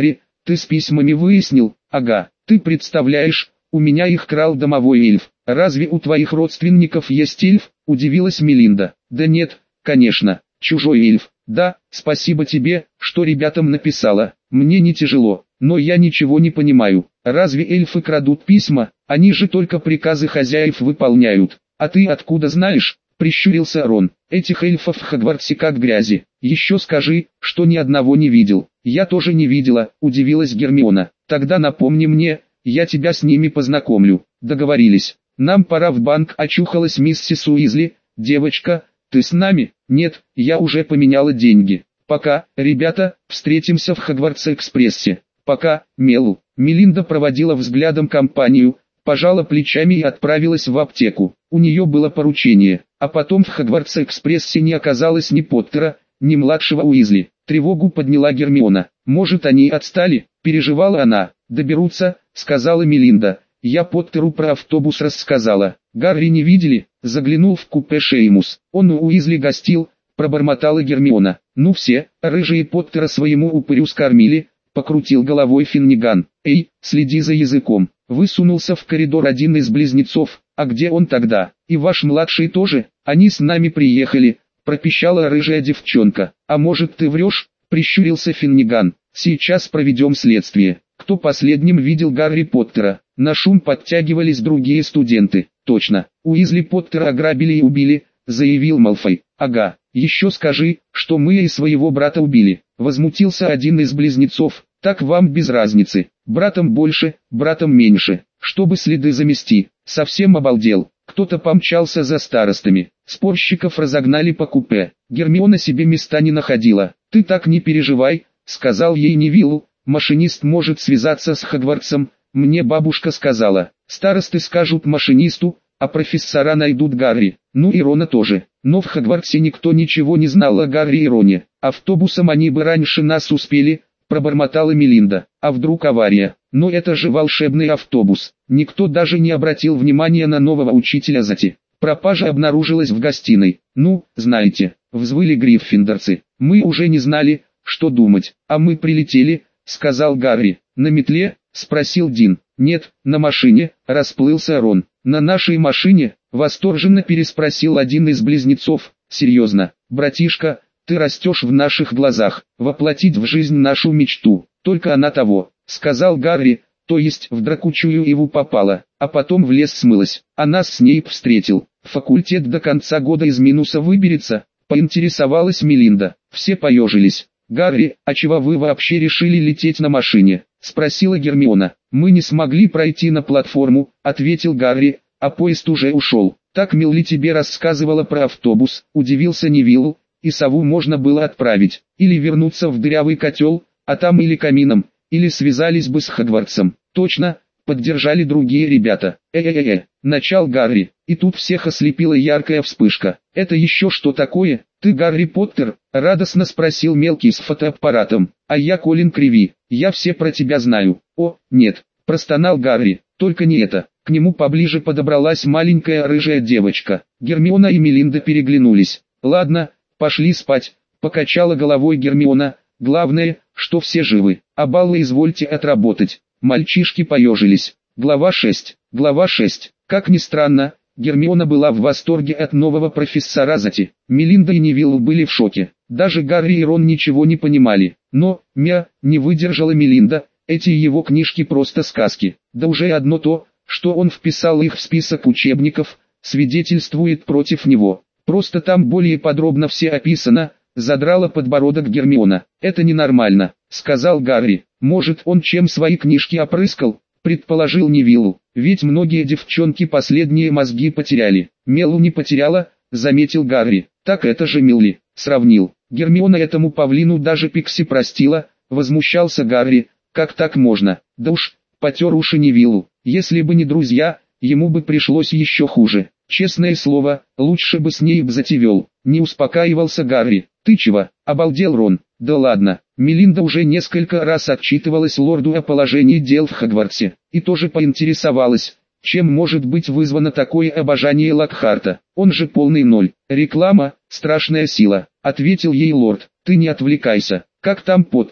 Ты с письмами выяснил? Ага, ты представляешь, у меня их крал домовой эльф. Разве у твоих родственников есть эльф? Удивилась Мелинда. Да нет, конечно, чужой эльф. Да, спасибо тебе, что ребятам написала. Мне не тяжело, но я ничего не понимаю. Разве эльфы крадут письма? Они же только приказы хозяев выполняют. А ты откуда знаешь? Прищурился Рон. Этих эльфов в Хогвартсе как грязи. Еще скажи, что ни одного не видел. Я тоже не видела, удивилась Гермиона. Тогда напомни мне, я тебя с ними познакомлю. Договорились. Нам пора в банк, очухалась миссис Уизли. Девочка, ты с нами? Нет, я уже поменяла деньги. Пока, ребята, встретимся в Хогвартс-экспрессе. Пока, Мелу. Мелинда проводила взглядом компанию, пожала плечами и отправилась в аптеку. У нее было поручение, а потом в Хогвартс-экспрессе не оказалось ни Поттера, ни младшего Уизли. Тревогу подняла Гермиона. Может, они отстали? Переживала она. Доберутся, сказала Мелинда. Я Поттеру про автобус рассказала. Гарри не видели? Заглянул в купе Шеймус. Он у Уизли гостил, пробормотала Гермиона. Ну все, рыжие Поттера своему упырю скормили, покрутил головой Финниган. Эй, следи за языком. Высунулся в коридор один из близнецов. А где он тогда? И ваш младший тоже? Они с нами приехали, пропищала рыжая девчонка. А может ты врешь? Прищурился Финниган. Сейчас проведем следствие. Кто последним видел Гарри Поттера? На шум подтягивались другие студенты. Точно, Уизли Поттера ограбили и убили, заявил Малфой. Ага, еще скажи, что мы и своего брата убили. Возмутился один из близнецов. Так вам без разницы. Братом больше, братом меньше. Чтобы следы замести. Совсем обалдел. Кто-то помчался за старостами. Спорщиков разогнали по купе. Гермиона себе места не находила. Ты так не переживай, сказал ей Невилл. Машинист может связаться с Хогвартсом. Мне бабушка сказала. Старосты скажут машинисту, а профессора найдут Гарри. Ну и Рона тоже. Но в Хогвартсе никто ничего не знал о Гарри и Роне. Автобусом они бы раньше нас успели, пробормотала Мелинда. А вдруг авария? Но это же волшебный автобус. Никто даже не обратил внимания на нового учителя Зати. Пропажа обнаружилась в гостиной. Ну, знаете, взвыли гриффиндорцы. Мы уже не знали, что думать. А мы прилетели, сказал Гарри. На метле? Спросил Дин. Нет, на машине, расплылся Рон. На нашей машине? Восторженно переспросил один из близнецов. Серьезно, братишка, ты растешь в наших глазах. Воплотить в жизнь нашу мечту. Только она того, сказал Гарри, то есть в дракучую Иву попала, а потом в лес смылась. А нас с ней встретил. Факультет до конца года из минуса выберется, поинтересовалась Мелинда. Все поежились. Гарри, а чего вы вообще решили лететь на машине? Спросила Гермиона. Мы не смогли пройти на платформу, ответил Гарри, а поезд уже ушел. Так Милли тебе рассказывала про автобус, удивился Невилл, и сову можно было отправить, или вернуться в дырявый котел, а там или камином, или связались бы с Хогвартсом. Точно, поддержали другие ребята. Э-э-э, начал Гарри, и тут всех ослепила яркая вспышка. Это еще что такое? Ты Гарри Поттер? Радостно спросил мелкий с фотоаппаратом. А я Колин Криви, я все про тебя знаю. О, нет, простонал Гарри, только не это. К нему поближе подобралась маленькая рыжая девочка. Гермиона и Мелинда переглянулись. Ладно, пошли спать, покачала головой Гермиона. Главное, что все живы, а баллы извольте отработать. Мальчишки поежились. Глава шесть. Глава шесть. Как ни странно, Гермиона была в восторге от нового профессора Зати. Мелинда и Невилл были в шоке. Даже Гарри и Рон ничего не понимали. Но, мя, не выдержала Мелинда, эти его книжки просто сказки. Да уже одно то, что он вписал их в список учебников, свидетельствует против него. Просто там более подробно все описано. Задрала подбородок Гермиона. Это ненормально, сказал Гарри. Может, он чем свои книжки опрыскал, предположил Невилл. Ведь многие девчонки последние мозги потеряли. Мелу не потеряла, заметил Гарри. Так это же Милли, сравнил. Гермиона этому павлину даже Пикси простила, возмущался Гарри. Как так можно? Да уж, потер уши Невиллу. Если бы не друзья, ему бы пришлось еще хуже. Честное слово, лучше бы с ней Бзати вел. Не успокаивался Гарри. Ты чего? Обалдел Рон. Да ладно. Мелинда уже несколько раз отчитывалась лорду о положении дел в Хогвартсе. И тоже поинтересовалась, чем может быть вызвано такое обожание Локхарта. Он же полный ноль. Реклама – страшная сила, ответил ей лорд. Ты не отвлекайся. Как там Поттер?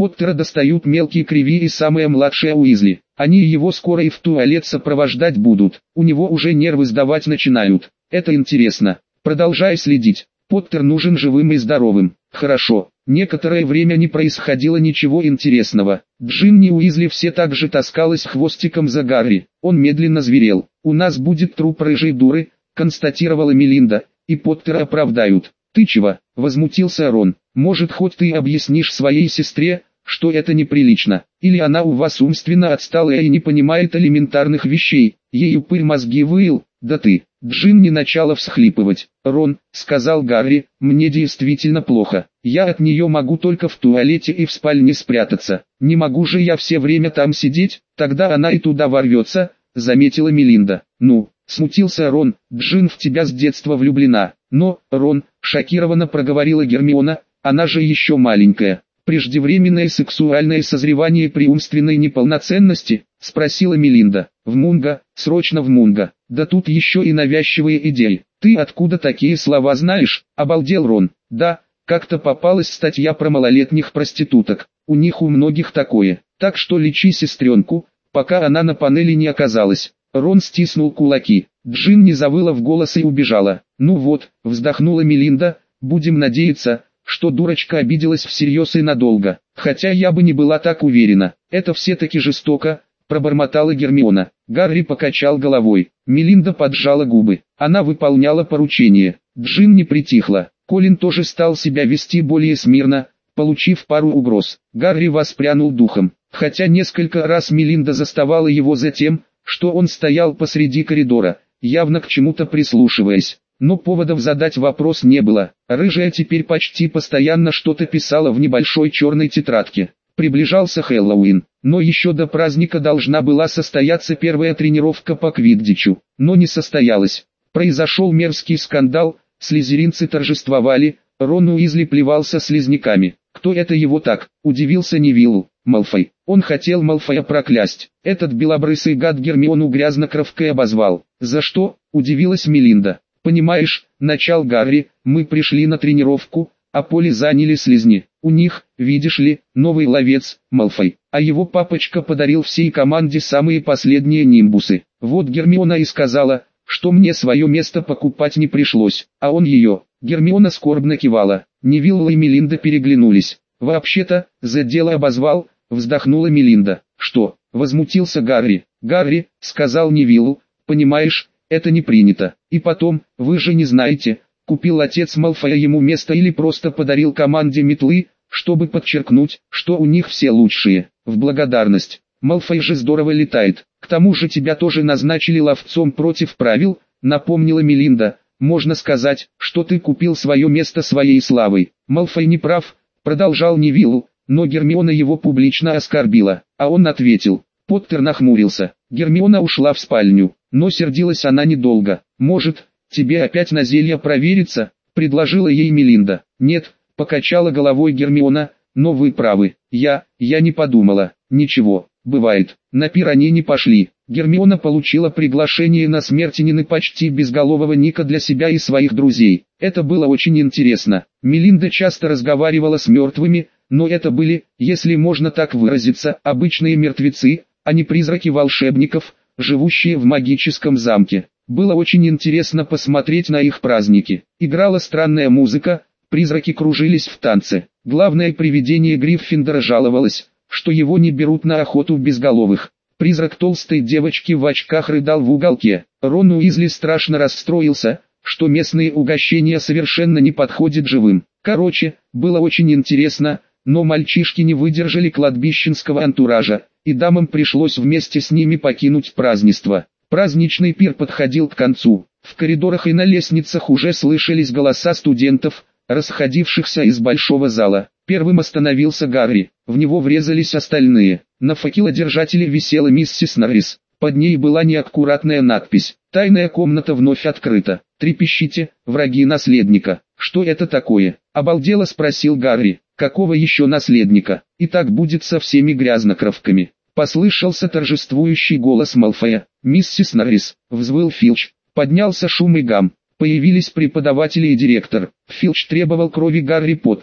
Поттера достают мелкие Криви и самая младшая Уизли. Они его скоро и в туалет сопровождать будут. У него уже нервы сдавать начинают. Это интересно. Продолжай следить. Поттер нужен живым и здоровым. Хорошо. Некоторое время не происходило ничего интересного. Джинни Уизли все так же таскалась хвостиком за Гарри. Он медленно зверел. «У нас будет труп рыжей дуры», констатировала Мелинда, «и Поттера оправдают». «Ты чего?» — возмутился Рон. «Может, хоть ты объяснишь своей сестре, что это неприлично? Или она у вас умственно отсталая и не понимает элементарных вещей? Ей упырь мозги выил? Да ты!» Джинни начала всхлипывать. «Рон», — сказал Гарри, — «мне действительно плохо. Я от нее могу только в туалете и в спальне спрятаться. Не могу же я все время там сидеть, тогда она и туда ворвется», — заметила Мелинда. «Ну», — смутился Рон, — «Джин в тебя с детства влюблена». «Но, Рон», — шокированно проговорила Гермиона, — «она же еще маленькая». «Преждевременное сексуальное созревание при умственной неполноценности?» — спросила Мелинда. «В Мунго, срочно в Мунго. Да тут еще и навязчивые идеи. Ты откуда такие слова знаешь?» — обалдел Рон. «Да, как-то попалась статья про малолетних проституток. У них у многих такое. Так что лечи сестренку, пока она на панели не оказалась». Рон стиснул кулаки. Джин не завыла в голос и убежала. «Ну вот», — вздохнула Мелинда, — «будем надеяться, что дурочка обиделась всерьез и надолго. Хотя я бы не была так уверена. Это все-таки жестоко», — пробормотала Гермиона. Гарри покачал головой. Мелинда поджала губы. Она выполняла поручение. Джин не притихла. Колин тоже стал себя вести более смирно, получив пару угроз. Гарри воспрянул духом. Хотя несколько раз Мелинда заставала его за тем, что он стоял посреди коридора, явно к чему-то прислушиваясь. Но поводов задать вопрос не было. Рыжая теперь почти постоянно что-то писала в небольшой черной тетрадке. Приближался Хэллоуин, но еще до праздника должна была состояться первая тренировка по квиддичу, но не состоялась. Произошел мерзкий скандал, слизеринцы торжествовали, Рон Уизли плевался слизняками. «Кто это его так?» – удивился Невилл. «Малфой. Он хотел Малфоя проклясть. Этот белобрысый гад Гермиону грязнокровкой обозвал». «За что?» – удивилась Мелинда. «Понимаешь, начал Гарри, мы пришли на тренировку, а поле заняли слизни. У них, видишь ли, новый ловец, Малфой, а его папочка подарил всей команде самые последние нимбусы. Вот Гермиона и сказала, что мне свое место покупать не пришлось, а он ее». Гермиона скорбно кивала. Невилл и Мелинда переглянулись. «Вообще-то, за дело обозвал», — вздохнула Мелинда. «Что?» — возмутился Гарри. «Гарри», — сказал Невиллу, — «понимаешь, это не принято. И потом, вы же не знаете, купил отец Малфоя ему место или просто подарил команде метлы, чтобы подчеркнуть, что у них все лучшие, в благодарность. Малфой же здорово летает. К тому же тебя тоже назначили ловцом против правил», — напомнила Мелинда. «Можно сказать, что ты купил свое место своей славой». «Малфой не прав», — продолжал Невилл, но Гермиона его публично оскорбила, а он ответил. Поттер нахмурился. Гермиона ушла в спальню, но сердилась она недолго. «Может, тебе опять на зелье провериться?» — предложила ей Мелинда. «Нет», — покачала головой Гермиона, — «но вы правы, я, я не подумала». «Ничего, бывает, на пир они не пошли». Гермиона получила приглашение на смертенины почти безголового Ника для себя и своих друзей. Это было очень интересно. Мелинда часто разговаривала с мертвыми, но это были, если можно так выразиться, обычные мертвецы, а не призраки волшебников, живущие в магическом замке. Было очень интересно посмотреть на их праздники. Играла странная музыка, призраки кружились в танце. Главное привидение Гриффиндора жаловалось, что его не берут на охоту безголовых. Призрак толстой девочки в очках рыдал в уголке. Рон Уизли страшно расстроился, что местные угощения совершенно не подходят живым. Короче, было очень интересно, но мальчишки не выдержали кладбищенского антуража, и дамам пришлось вместе с ними покинуть празднество. Праздничный пир подходил к концу. В коридорах и на лестницах уже слышались голоса студентов, расходившихся из большого зала. Первым остановился Гарри, в него врезались остальные. На факелодержателе висела миссис Норрис, под ней была неаккуратная надпись «Тайная комната вновь открыта. Трепещите, враги наследника». «Что это такое?» — обалдело спросил Гарри. «Какого еще наследника? И так будет со всеми грязнокровками». Послышался торжествующий голос Малфоя. «Миссис Норрис», — взвыл Филч. Поднялся шум и гам. Появились преподаватели и директор. Филч требовал крови Гарри Поттера,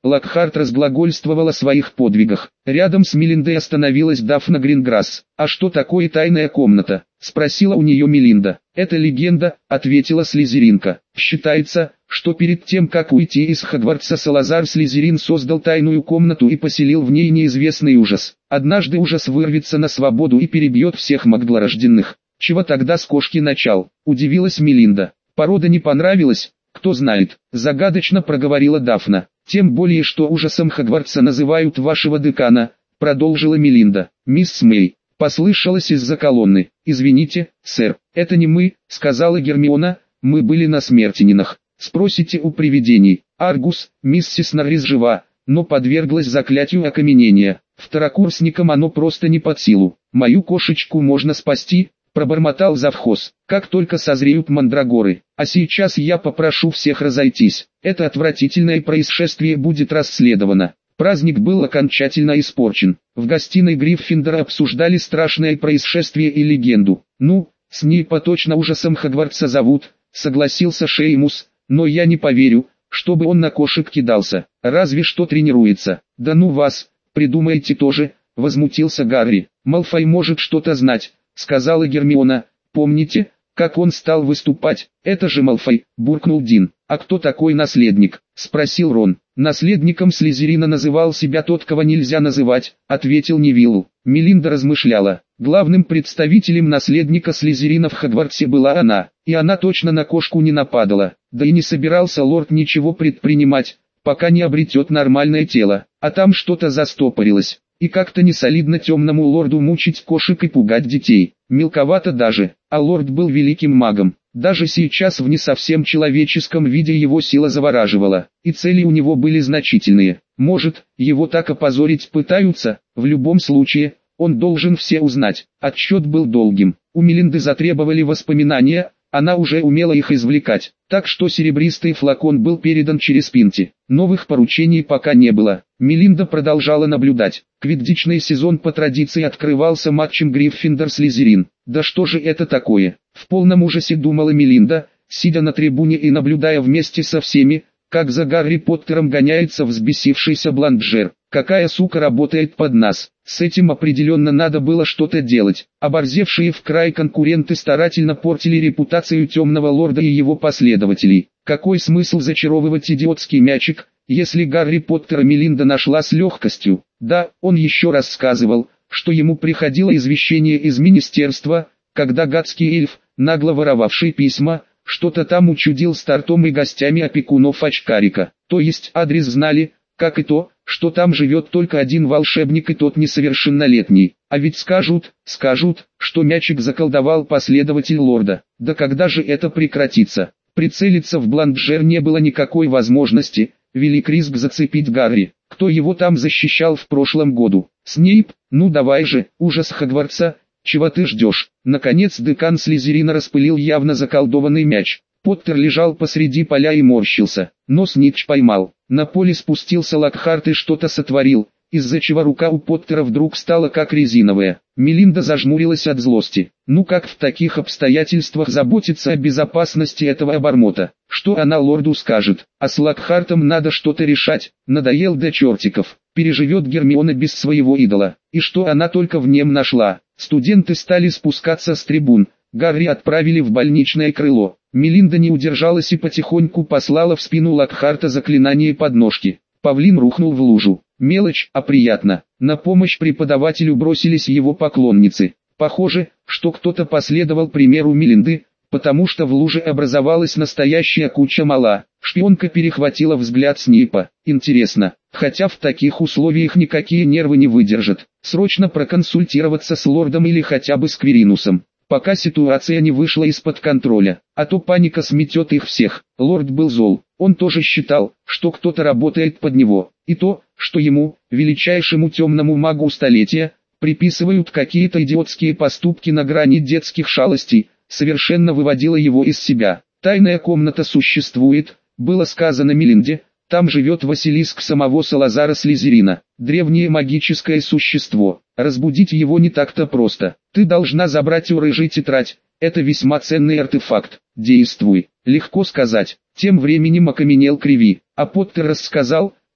Локхарт разглагольствовал о своих подвигах. Рядом с Мелиндой остановилась Дафна Гринграсс. «А что такое тайная комната?» — спросила у нее Мелинда. «Это легенда», — ответила Слизеринка. «Считается, что перед тем, как уйти из Хогвартса, Салазар Слизерин создал тайную комнату и поселил в ней неизвестный ужас. Однажды ужас вырвется на свободу и перебьет всех маглорожденных. Чего тогда с кошки начал?» — удивилась Мелинда. «Порода не понравилась? Кто знает», — загадочно проговорила Дафна. «Тем более, что ужасом Хогвартса называют вашего декана», — продолжила Мелинда. «Мисс Мэй», — послышалось из-за колонны. «Извините, сэр, это не мы», — сказала Гермиона, — «мы были на Смертининах. Спросите у привидений. Аргус, миссис Норрис жива, но подверглась заклятию окаменения. Второкурсникам оно просто не под силу. Мою кошечку можно спасти», — пробормотал завхоз, «как только созреют мандрагоры. А сейчас я попрошу всех разойтись. Это отвратительное происшествие будет расследовано». Праздник был окончательно испорчен. В гостиной Гриффиндора обсуждали страшное происшествие и легенду. «Ну, Снейпа точно ужасом Хогвартса зовут», — согласился Шеймус, «но я не поверю, чтобы он на кошек кидался. Разве что тренируется». «Да ну вас, придумайте тоже», — возмутился Гарри. «Малфой может что-то знать», — сказала Гермиона. «Помните, как он стал выступать?» «Это же Малфой», — буркнул Дин. «А кто такой наследник?» — спросил Рон. «Наследником Слизерина называл себя тот, кого нельзя называть», — ответил Невилл. Мелинда размышляла. Главным представителем наследника Слизерина в Хогвартсе была она, и она точно на кошку не нападала. Да и не собирался лорд ничего предпринимать, пока не обретет нормальное тело, а там что-то застопорилось. И как-то не солидно темному лорду мучить кошек и пугать детей. Мелковато даже, а лорд был великим магом. Даже сейчас в не совсем человеческом виде его сила завораживала, и цели у него были значительные. Может, его так опозорить пытаются? В любом случае, он должен все узнать. Отсчет был долгим. У Мелинды затребовали воспоминания, она уже умела их извлекать, так что серебристый флакон был передан через Пинти. Новых поручений пока не было. Мелинда продолжала наблюдать. Квиддичный сезон по традиции открывался матчем Гриффиндор-Слизерин. Да что же это такое? В полном ужасе думала Мелинда, сидя на трибуне и наблюдая вместе со всеми, как за Гарри Поттером гоняется взбесившийся Бланджер. Какая сука работает под нас? С этим определенно надо было что-то делать. Оборзевшие в край конкуренты старательно портили репутацию темного лорда и его последователей. Какой смысл зачаровывать идиотский мячик, если Гарри Поттера Мелинда нашла с легкостью? Да, он еще рассказывал, что ему приходило извещение из министерства, когда гадский эльф, нагло воровавший письма, что-то там учудил с тортом и гостями опекунов очкарика. То есть адрес знали, как и то, что там живет только один волшебник и тот несовершеннолетний. А ведь скажут, скажут, что мячик заколдовал последователь лорда. Да когда же это прекратится? Прицелиться в Бланджер не было никакой возможности, велик риск зацепить Гарри. Кто его там защищал в прошлом году? Снейп? Ну давай же, ужас Хогвартса, чего ты ждешь? Наконец декан Слизерина распылил явно заколдованный мяч. Поттер лежал посреди поля и морщился, но Снитч поймал. На поле спустился Локхарт и что-то сотворил, из-за чего рука у Поттера вдруг стала как резиновая. Мелинда зажмурилась от злости. Ну как в таких обстоятельствах заботиться о безопасности этого обормота? Что она лорду скажет? А с Локхартом надо что-то решать, надоел до чертиков. Переживет Гермиона без своего идола. И что она только в нем нашла? Студенты стали спускаться с трибун. Гарри отправили в больничное крыло. Мелинда не удержалась и потихоньку послала в спину Локхарта заклинание подножки. Павлин рухнул в лужу. Мелочь, а приятно. На помощь преподавателю бросились его поклонницы. Похоже, что кто-то последовал примеру Мелинды, потому что в луже образовалась настоящая куча мала. Шпионка перехватила взгляд Снейпа. Интересно, хотя в таких условиях никакие нервы не выдержат. Срочно проконсультироваться с лордом или хотя бы с Квиринусом, пока ситуация не вышла из-под контроля, а то паника сметет их всех. Лорд был зол, он тоже считал, что кто-то работает под него, и то, что ему, величайшему темному магу столетия, приписывают какие-то идиотские поступки на грани детских шалостей, совершенно выводило его из себя. Тайная комната существует, было сказано Мелинде, там живет Василиск самого Салазара Слизерина, древнее магическое существо. Разбудить его не так-то просто. Ты должна забрать у рыжей тетрадь, это весьма ценный артефакт. Действуй. Легко сказать. Тем временем окаменел Криви, а Поттер рассказал,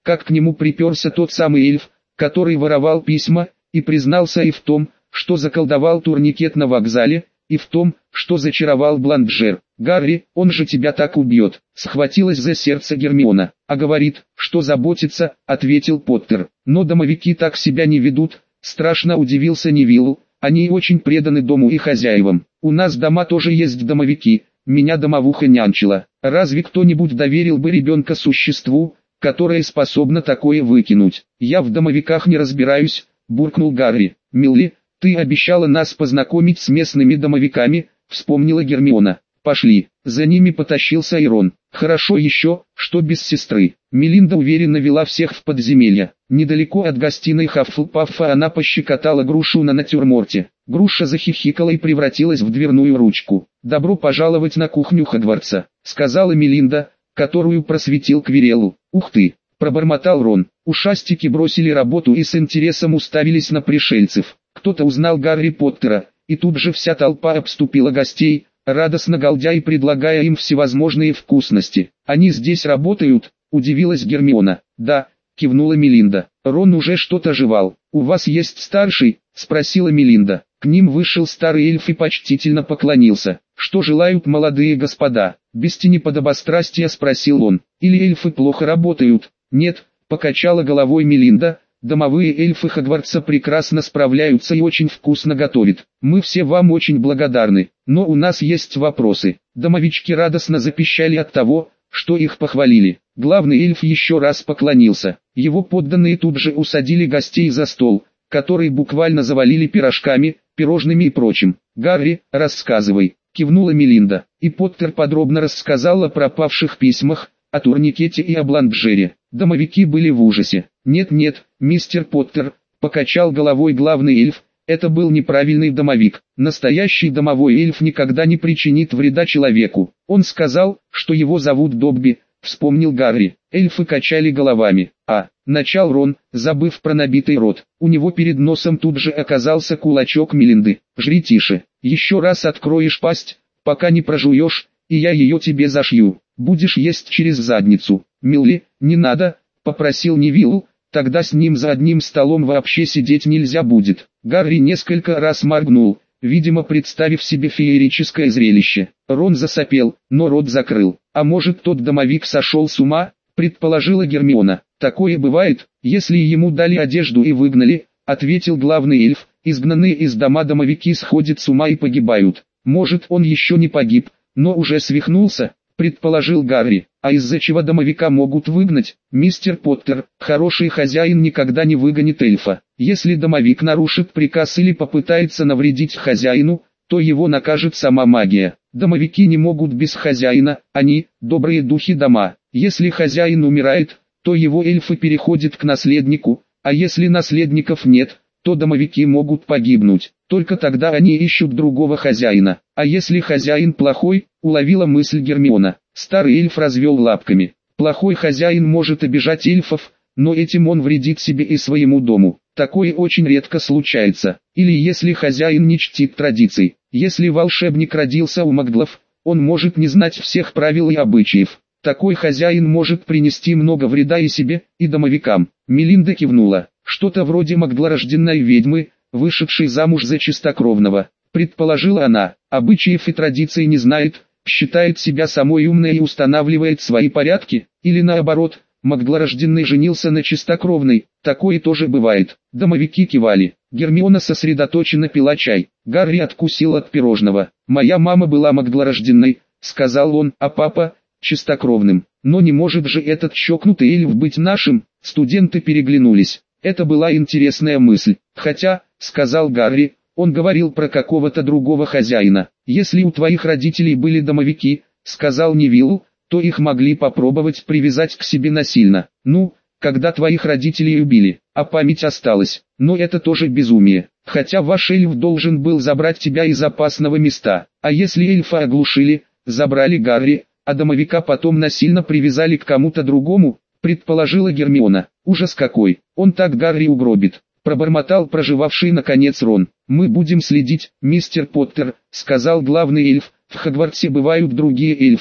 как к нему приперся тот самый эльф, который воровал письма, и признался и в том, что заколдовал турникет на вокзале, и в том, что зачаровал Бланджер. «Гарри, он же тебя так убьет», — схватилась за сердце Гермиона. «А говорит, что заботится», — ответил Поттер. «Но домовики так себя не ведут», — страшно удивился Невилл. «Они очень преданы дому и хозяевам. У нас дома тоже есть домовики, меня домовуха нянчила. Разве кто-нибудь доверил бы ребенка существу, которое способно такое выкинуть?» «Я в домовиках не разбираюсь», — буркнул Гарри. «Милли, ты обещала нас познакомить с местными домовиками», — вспомнила Гермиона. «Пошли». За ними потащился и Рон. Хорошо еще, что без сестры. Мелинда уверенно вела всех в подземелье. Недалеко от гостиной Хаффлпаффа она пощекотала грушу на натюрморте. Груша захихикала и превратилась в дверную ручку. «Добро пожаловать на кухню Хогвартса», — сказала Мелинда, которую просветил Квиреллу. «Ух ты!» — пробормотал Рон. Ушастики бросили работу и с интересом уставились на пришельцев. Кто-то узнал Гарри Поттера, и тут же вся толпа обступила гостей, радостно галдя и предлагая им всевозможные вкусности. «Они здесь работают?» — удивилась Гермиона. «Да», — кивнула Мелинда. Рон уже что-то жевал. «У вас есть старший?» — спросила Мелинда. К ним вышел старый эльф и почтительно поклонился. «Что желают молодые господа?» — без тени подобострастия спросил он. «Или эльфы плохо работают?» «Нет», — покачала головой Мелинда. «Домовые эльфы Хогвартса прекрасно справляются и очень вкусно готовят. Мы все вам очень благодарны, но у нас есть вопросы». Домовички радостно запищали от того, что их похвалили. Главный эльф еще раз поклонился. Его подданные тут же усадили гостей за стол, который буквально завалили пирожками, пирожными и прочим. «Гарри, рассказывай», — кивнула Мелинда. И Поттер подробно рассказал о пропавших письмах, о турникете и о Бланджере. Домовики были в ужасе. «Нет-нет, мистер Поттер», — покачал головой главный эльф, — «это был неправильный домовик. Настоящий домовой эльф никогда не причинит вреда человеку. Он сказал, что его зовут Добби», — вспомнил Гарри. Эльфы качали головами. «А», — начал Рон, забыв про набитый рот. У него перед носом тут же оказался кулачок Мелинды. «Жри тише. Еще раз откроешь пасть, пока не прожуешь, и я ее тебе зашью. Будешь есть через задницу». «Милли, не надо», — попросил Невилл, — «тогда с ним за одним столом вообще сидеть нельзя будет». Гарри несколько раз моргнул, видимо представив себе феерическое зрелище. Рон засопел, но рот закрыл. «А может, тот домовик сошел с ума?» — предположила Гермиона. «Такое бывает, если ему дали одежду и выгнали», — ответил главный эльф. «Изгнанные из дома домовики сходят с ума и погибают. Может, он еще не погиб, но уже свихнулся», — предположил Гарри. «А из-за чего домовика могут выгнать?» «Мистер Поттер, хороший хозяин никогда не выгонит эльфа. Если домовик нарушит приказ или попытается навредить хозяину, то его накажет сама магия. Домовики не могут без хозяина, они – добрые духи дома. Если хозяин умирает, то его эльфы переходят к наследнику, а если наследников нет, то домовики могут погибнуть. Только тогда они ищут другого хозяина. А если хозяин плохой?» — уловила мысль Гермиона. Старый эльф развел лапками. «Плохой хозяин может обижать эльфов, но этим он вредит себе и своему дому. Такое очень редко случается. Или если хозяин не чтит традиций. Если волшебник родился у маглов, он может не знать всех правил и обычаев. Такой хозяин может принести много вреда и себе, и домовикам». Мелинда кивнула. «Что-то вроде маглорожденной ведьмы, вышедшей замуж за чистокровного», предположила она. «Обычаев и традиций не знает, считает себя самой умной и устанавливает свои порядки, или наоборот, маглорожденный женился на чистокровной, такое тоже бывает». Домовики кивали. Гермиона сосредоточенно пила чай. Гарри откусил от пирожного. «Моя мама была маглорожденной», — сказал он, — «а папа — чистокровным. Но не может же этот чокнутый эльф быть нашим?» Студенты переглянулись. Это была интересная мысль. «Хотя», — сказал Гарри, — «он говорил про какого-то другого хозяина. Если у твоих родителей были домовики», — сказал Невилл, — «то их могли попробовать привязать к себе насильно. Ну, когда твоих родителей убили, а память осталась. Но это тоже безумие. Хотя ваш эльф должен был забрать тебя из опасного места. А если эльфа оглушили, забрали Гарри, а домовика потом насильно привязали к кому-то другому?» предположила Гермиона. «Ужас какой, он так Гарри угробит», пробормотал проживавший наконец Рон. «Мы будем следить, мистер Поттер», сказал главный эльф. «В Хогвартсе бывают другие эльфы,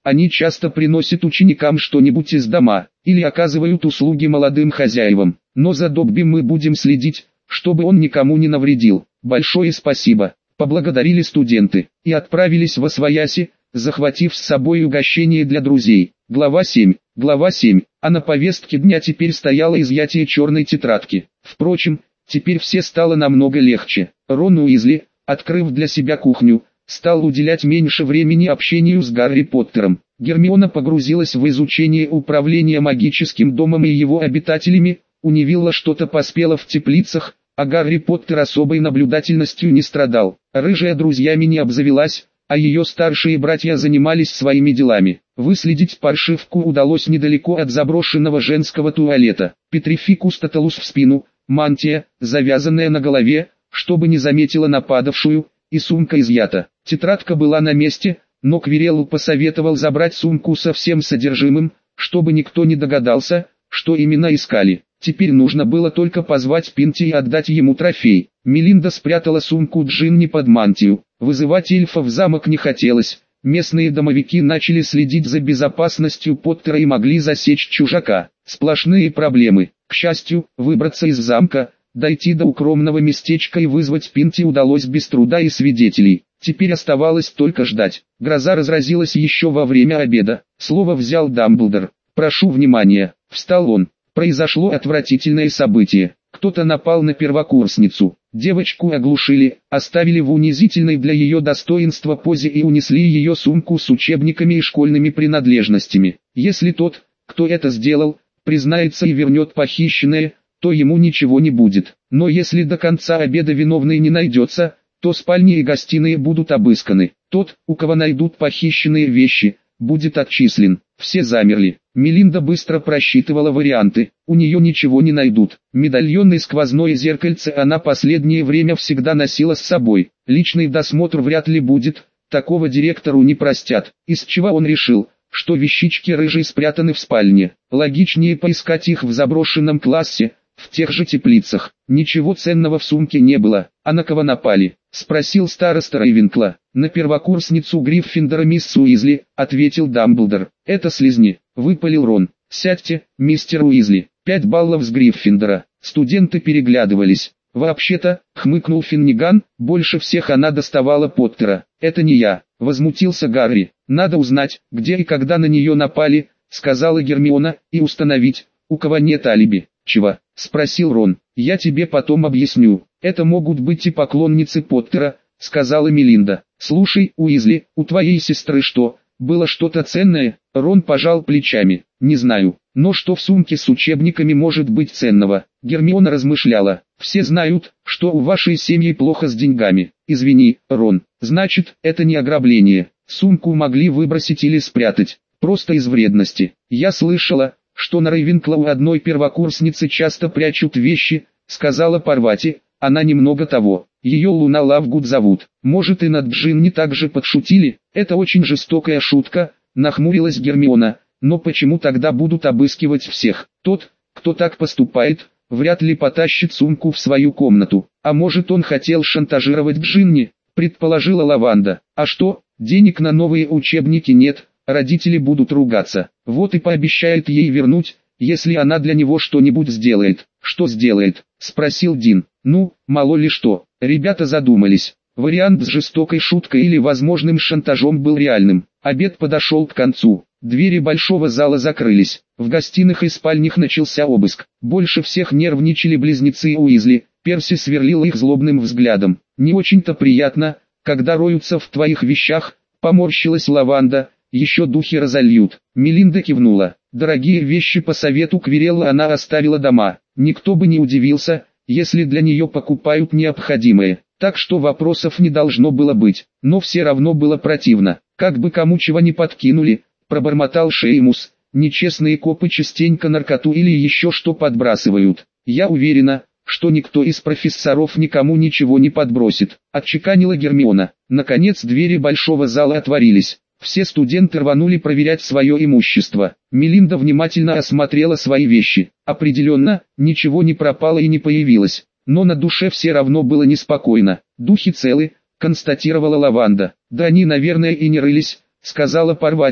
Они часто приносят ученикам что-нибудь из дома, или оказывают услуги молодым хозяевам. Но за Добби мы будем следить, чтобы он никому не навредил. Большое спасибо. Поблагодарили студенты и отправились восвояси, захватив с собой угощение для друзей. Глава семь. Глава семь. А на повестке дня теперь стояло изъятие черной тетрадки. Впрочем, теперь все стало намного легче. Рон Уизли, открыв для себя кухню, стал уделять меньше времени общению с Гарри Поттером. Гермиона погрузилась в изучение управления магическим домом и его обитателями. У Невилла что-то поспело в теплицах, а Гарри Поттер особой наблюдательностью не страдал. Рыжая друзьями не обзавелась, а ее старшие братья занимались своими делами. Выследить паршивку удалось недалеко от заброшенного женского туалета. Петрификус тоталус в спину, мантия, завязанная на голове, чтобы не заметила нападавшую, и сумка изъята. Тетрадка была на месте, но Квирелл посоветовал забрать сумку со всем содержимым, чтобы никто не догадался, что именно искали. Теперь нужно было только позвать Пинти и отдать ему трофей. Мелинда спрятала сумку Джинни под мантию. Вызывать эльфа в замок не хотелось. Местные домовики начали следить за безопасностью Поттера и могли засечь чужака. Сплошные проблемы. К счастью, выбраться из замка, дойти до укромного местечка и вызвать Пинти удалось без труда и свидетелей. Теперь оставалось только ждать. Гроза разразилась еще во время обеда. Слово взял Дамблдор. «Прошу внимания», — встал он. Произошло отвратительное событие. Кто-то напал на первокурсницу. Девочку оглушили, оставили в унизительной для ее достоинства позе и унесли ее сумку с учебниками и школьными принадлежностями. Если тот, кто это сделал, признается и вернет похищенное, то ему ничего не будет. Но если до конца обеда виновный не найдется, то спальни и гостиные будут обысканы. Тот, у кого найдут похищенные вещи, будет отчислен. Все замерли. Мелинда быстро просчитывала варианты. У нее ничего не найдут. Медальон и сквозное зеркальце она последнее время всегда носила с собой. Личный досмотр вряд ли будет, такого директору не простят. Из чего он решил, что вещички рыжей спрятаны в спальне? Логичнее поискать их в заброшенном классе, в тех же теплицах. Ничего ценного в сумке не было. А на кого напали? Спросил староста Рейвенкла. На первокурсницу Гриффиндора мисс Уизли, ответил Дамблдор. Это слизни, выпалил Рон. Сядьте, мистер Уизли. Пять баллов с Гриффиндора. Студенты переглядывались. Вообще-то, хмыкнул Финниган, больше всех она доставала Поттера. Это не я, возмутился Гарри. Надо узнать, где и когда на нее напали, сказала Гермиона, и установить, у кого нет алиби. Чего? Спросил Рон. Я тебе потом объясню. Это могут быть и поклонницы Поттера, сказала Мелинда. Слушай, Уизли, у твоей сестры что, было что-то ценное? Рон пожал плечами. Не знаю, но что в сумке с учебниками может быть ценного? Гермиона размышляла. Все знают, что у вашей семьи плохо с деньгами. Извини, Рон, значит, это не ограбление. Сумку могли выбросить или спрятать, просто из вредности. Я слышала, что на Рейвенкла у одной первокурсницы часто прячут вещи, сказала Парвати. Она немного того. Ее Луна Лавгуд зовут. Может и над Джинни также подшутили? Это очень жестокая шутка, нахмурилась Гермиона. Но почему тогда будут обыскивать всех? Тот, кто так поступает, вряд ли потащит сумку в свою комнату. А может он хотел шантажировать Джинни, предположила Лаванда. А что, денег на новые учебники нет, родители будут ругаться. Вот и пообещает ей вернуть, если она для него что-нибудь сделает. Что сделает? Спросил Дин. Ну, мало ли что. Ребята задумались. Вариант с жестокой шуткой или возможным шантажом был реальным. Обед подошел к концу. Двери большого зала закрылись. В гостиных и спальнях начался обыск. Больше всех нервничали близнецы Уизли. Перси сверлил их злобным взглядом. Не очень-то приятно, когда роются в твоих вещах, поморщилась Лаванда. Еще духи разольют. Мелинда кивнула. Дорогие вещи по совету Квирелла она оставила дома. Никто бы не удивился, если для нее покупают необходимое. Так что вопросов не должно было быть. Но все равно было противно. Как бы кому чего не подкинули, пробормотал Шеймус. Нечестные копы частенько наркоту или еще что подбрасывают. Я уверена, что никто из профессоров никому ничего не подбросит. Отчеканила Гермиона. Наконец двери большого зала отворились. Все студенты рванули проверять свое имущество. Мелинда внимательно осмотрела свои вещи. Определенно, ничего не пропало и не появилось. Но на душе все равно было неспокойно. Духи целы, констатировала Лаванда. Да они, наверное, и не рылись, сказала Парвати.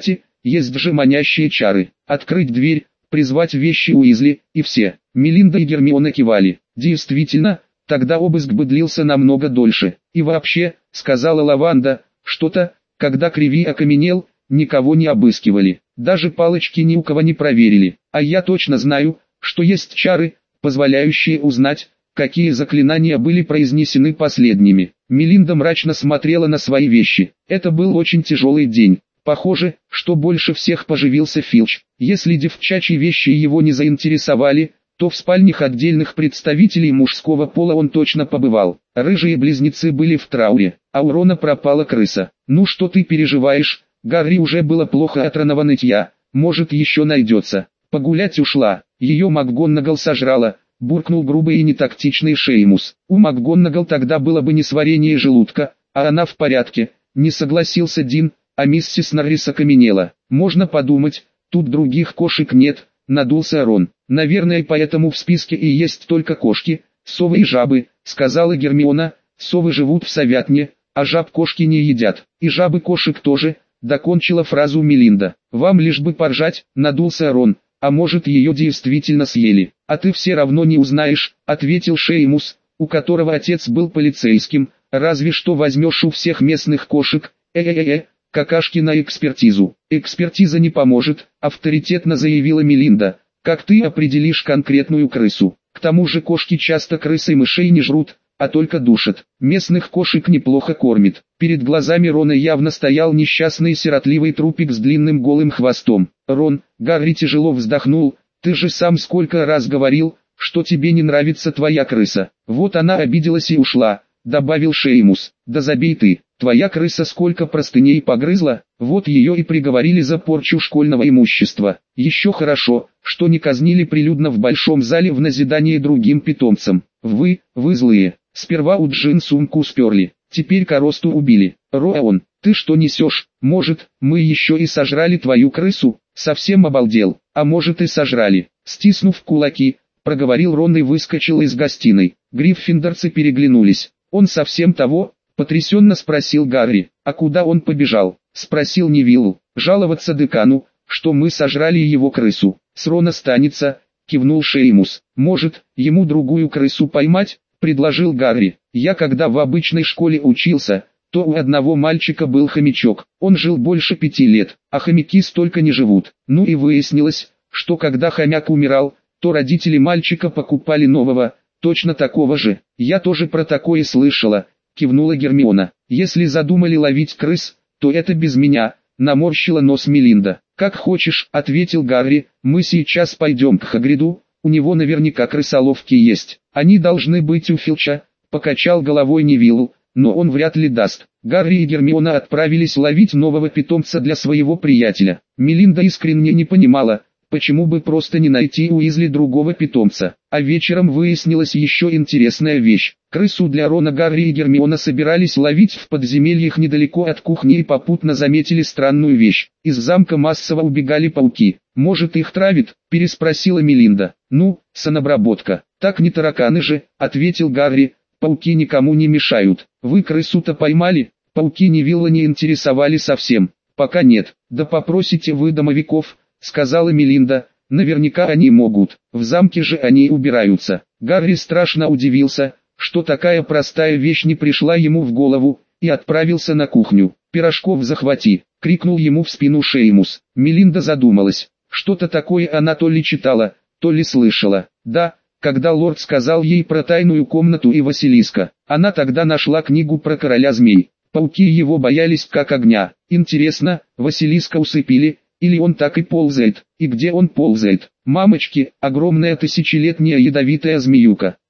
есть же манящие чары. Открыть дверь, призвать вещи Уизли, и все. Мелинда и Гермиона кивали. Действительно, тогда обыск бы длился намного дольше. И вообще, сказала Лаванда, что-то, когда Криви окаменел, никого не обыскивали. Даже палочки ни у кого не проверили. А я точно знаю, что есть чары, позволяющие узнать, какие заклинания были произнесены последними. Мелинда мрачно смотрела на свои вещи. Это был очень тяжелый день. Похоже, что больше всех поживился Филч. Если девчачьи вещи его не заинтересовали, то в спальнях отдельных представителей мужского пола он точно побывал. Рыжие близнецы были в трауре, а у Рона пропала крыса. «Ну что ты переживаешь?» Гарри уже было плохо от ранового нытья. «Может, еще найдется». Погулять ушла. Ее МакГонагал сожрала, буркнул грубый и нетактичный Шеймус. У МакГонагал тогда было бы несварение желудка, а она в порядке, не согласился Дин, а миссис Норрис окаменела. Можно подумать, тут других кошек нет, надулся Рон. Наверное, поэтому в списке и есть только кошки, совы и жабы, сказала Гермиона. Совы живут в совятне, а жаб кошки не едят, и жабы кошек тоже, докончила фразу Мелинда. Вам лишь бы поржать, надулся Рон. А может, ее действительно съели? А ты все равно не узнаешь, ответил Шеймус, у которого отец был полицейским. Разве что возьмешь у всех местных кошек, э-э-э, какашки на экспертизу. Экспертиза не поможет, авторитетно заявила Мелинда. Как ты определишь конкретную крысу? К тому же кошки часто крыс и мышей не жрут, а только душат. Местных кошек неплохо кормит. Перед глазами Рона явно стоял несчастный сиротливый трупик с длинным голым хвостом. Рон, Гарри тяжело вздохнул, ты же сам сколько раз говорил, что тебе не нравится твоя крыса. Вот она обиделась и ушла, добавил Шеймус. Да забей ты, твоя крыса сколько простыней погрызла, вот ее и приговорили за порчу школьного имущества. Еще хорошо, что не казнили прилюдно в большом зале в назидание другим питомцам. Вы, вы злые. Сперва у Джин сумку сперли, теперь Коросту убили. Роаон, ты что несешь? Может, мы еще и сожрали твою крысу? Совсем обалдел. А может и сожрали. Стиснув кулаки, проговорил Рон и выскочил из гостиной. Гриффиндорцы переглянулись. Он совсем того? Потрясенно спросил Гарри. А куда он побежал? Спросил Невилл. Жаловаться декану, что мы сожрали его крысу. С Рона станется, кивнул Шеймус. Может, ему другую крысу поймать? Предложил Гарри. Я когда в обычной школе учился, то у одного мальчика был хомячок. Он жил больше пяти лет, а хомяки столько не живут. Ну и выяснилось, что когда хомяк умирал, то родители мальчика покупали нового, точно такого же. Я тоже про такое слышала, кивнула Гермиона. Если задумали ловить крыс, то это без меня, наморщила нос Мелинда. Как хочешь, ответил Гарри, мы сейчас пойдем к Хагриду, у него наверняка крысоловки есть. Они должны быть у Филча, покачал головой Невилл, но он вряд ли даст. Гарри и Гермиона отправились ловить нового питомца для своего приятеля. Мелинда искренне не понимала, почему бы просто не найти у Уизли другого питомца. А вечером выяснилась еще интересная вещь. Крысу для Рона Гарри и Гермиона собирались ловить в подземельях недалеко от кухни и попутно заметили странную вещь. Из замка массово убегали пауки. «Может, их травит?» – переспросила Мелинда. «Ну, санобработка. Так не тараканы же», – ответил Гарри. «Пауки никому не мешают. Вы крысу-то поймали?» Пауки Невилла не интересовали совсем. «Пока нет. Да попросите вы домовиков», — сказала Мелинда. «Наверняка они могут. В замке же они убираются». Гарри страшно удивился, что такая простая вещь не пришла ему в голову, и отправился на кухню. «Пирожков захвати!» — крикнул ему в спину Шеймус. Мелинда задумалась. Что-то такое она то ли читала, то ли слышала. Да, когда лорд сказал ей про тайную комнату и Василиска, она тогда нашла книгу про короля змей. Пауки его боялись как огня. Интересно, Василиска усыпили, или он так и ползает? И где он ползает? Мамочки, огромная тысячелетняя ядовитая змеюка.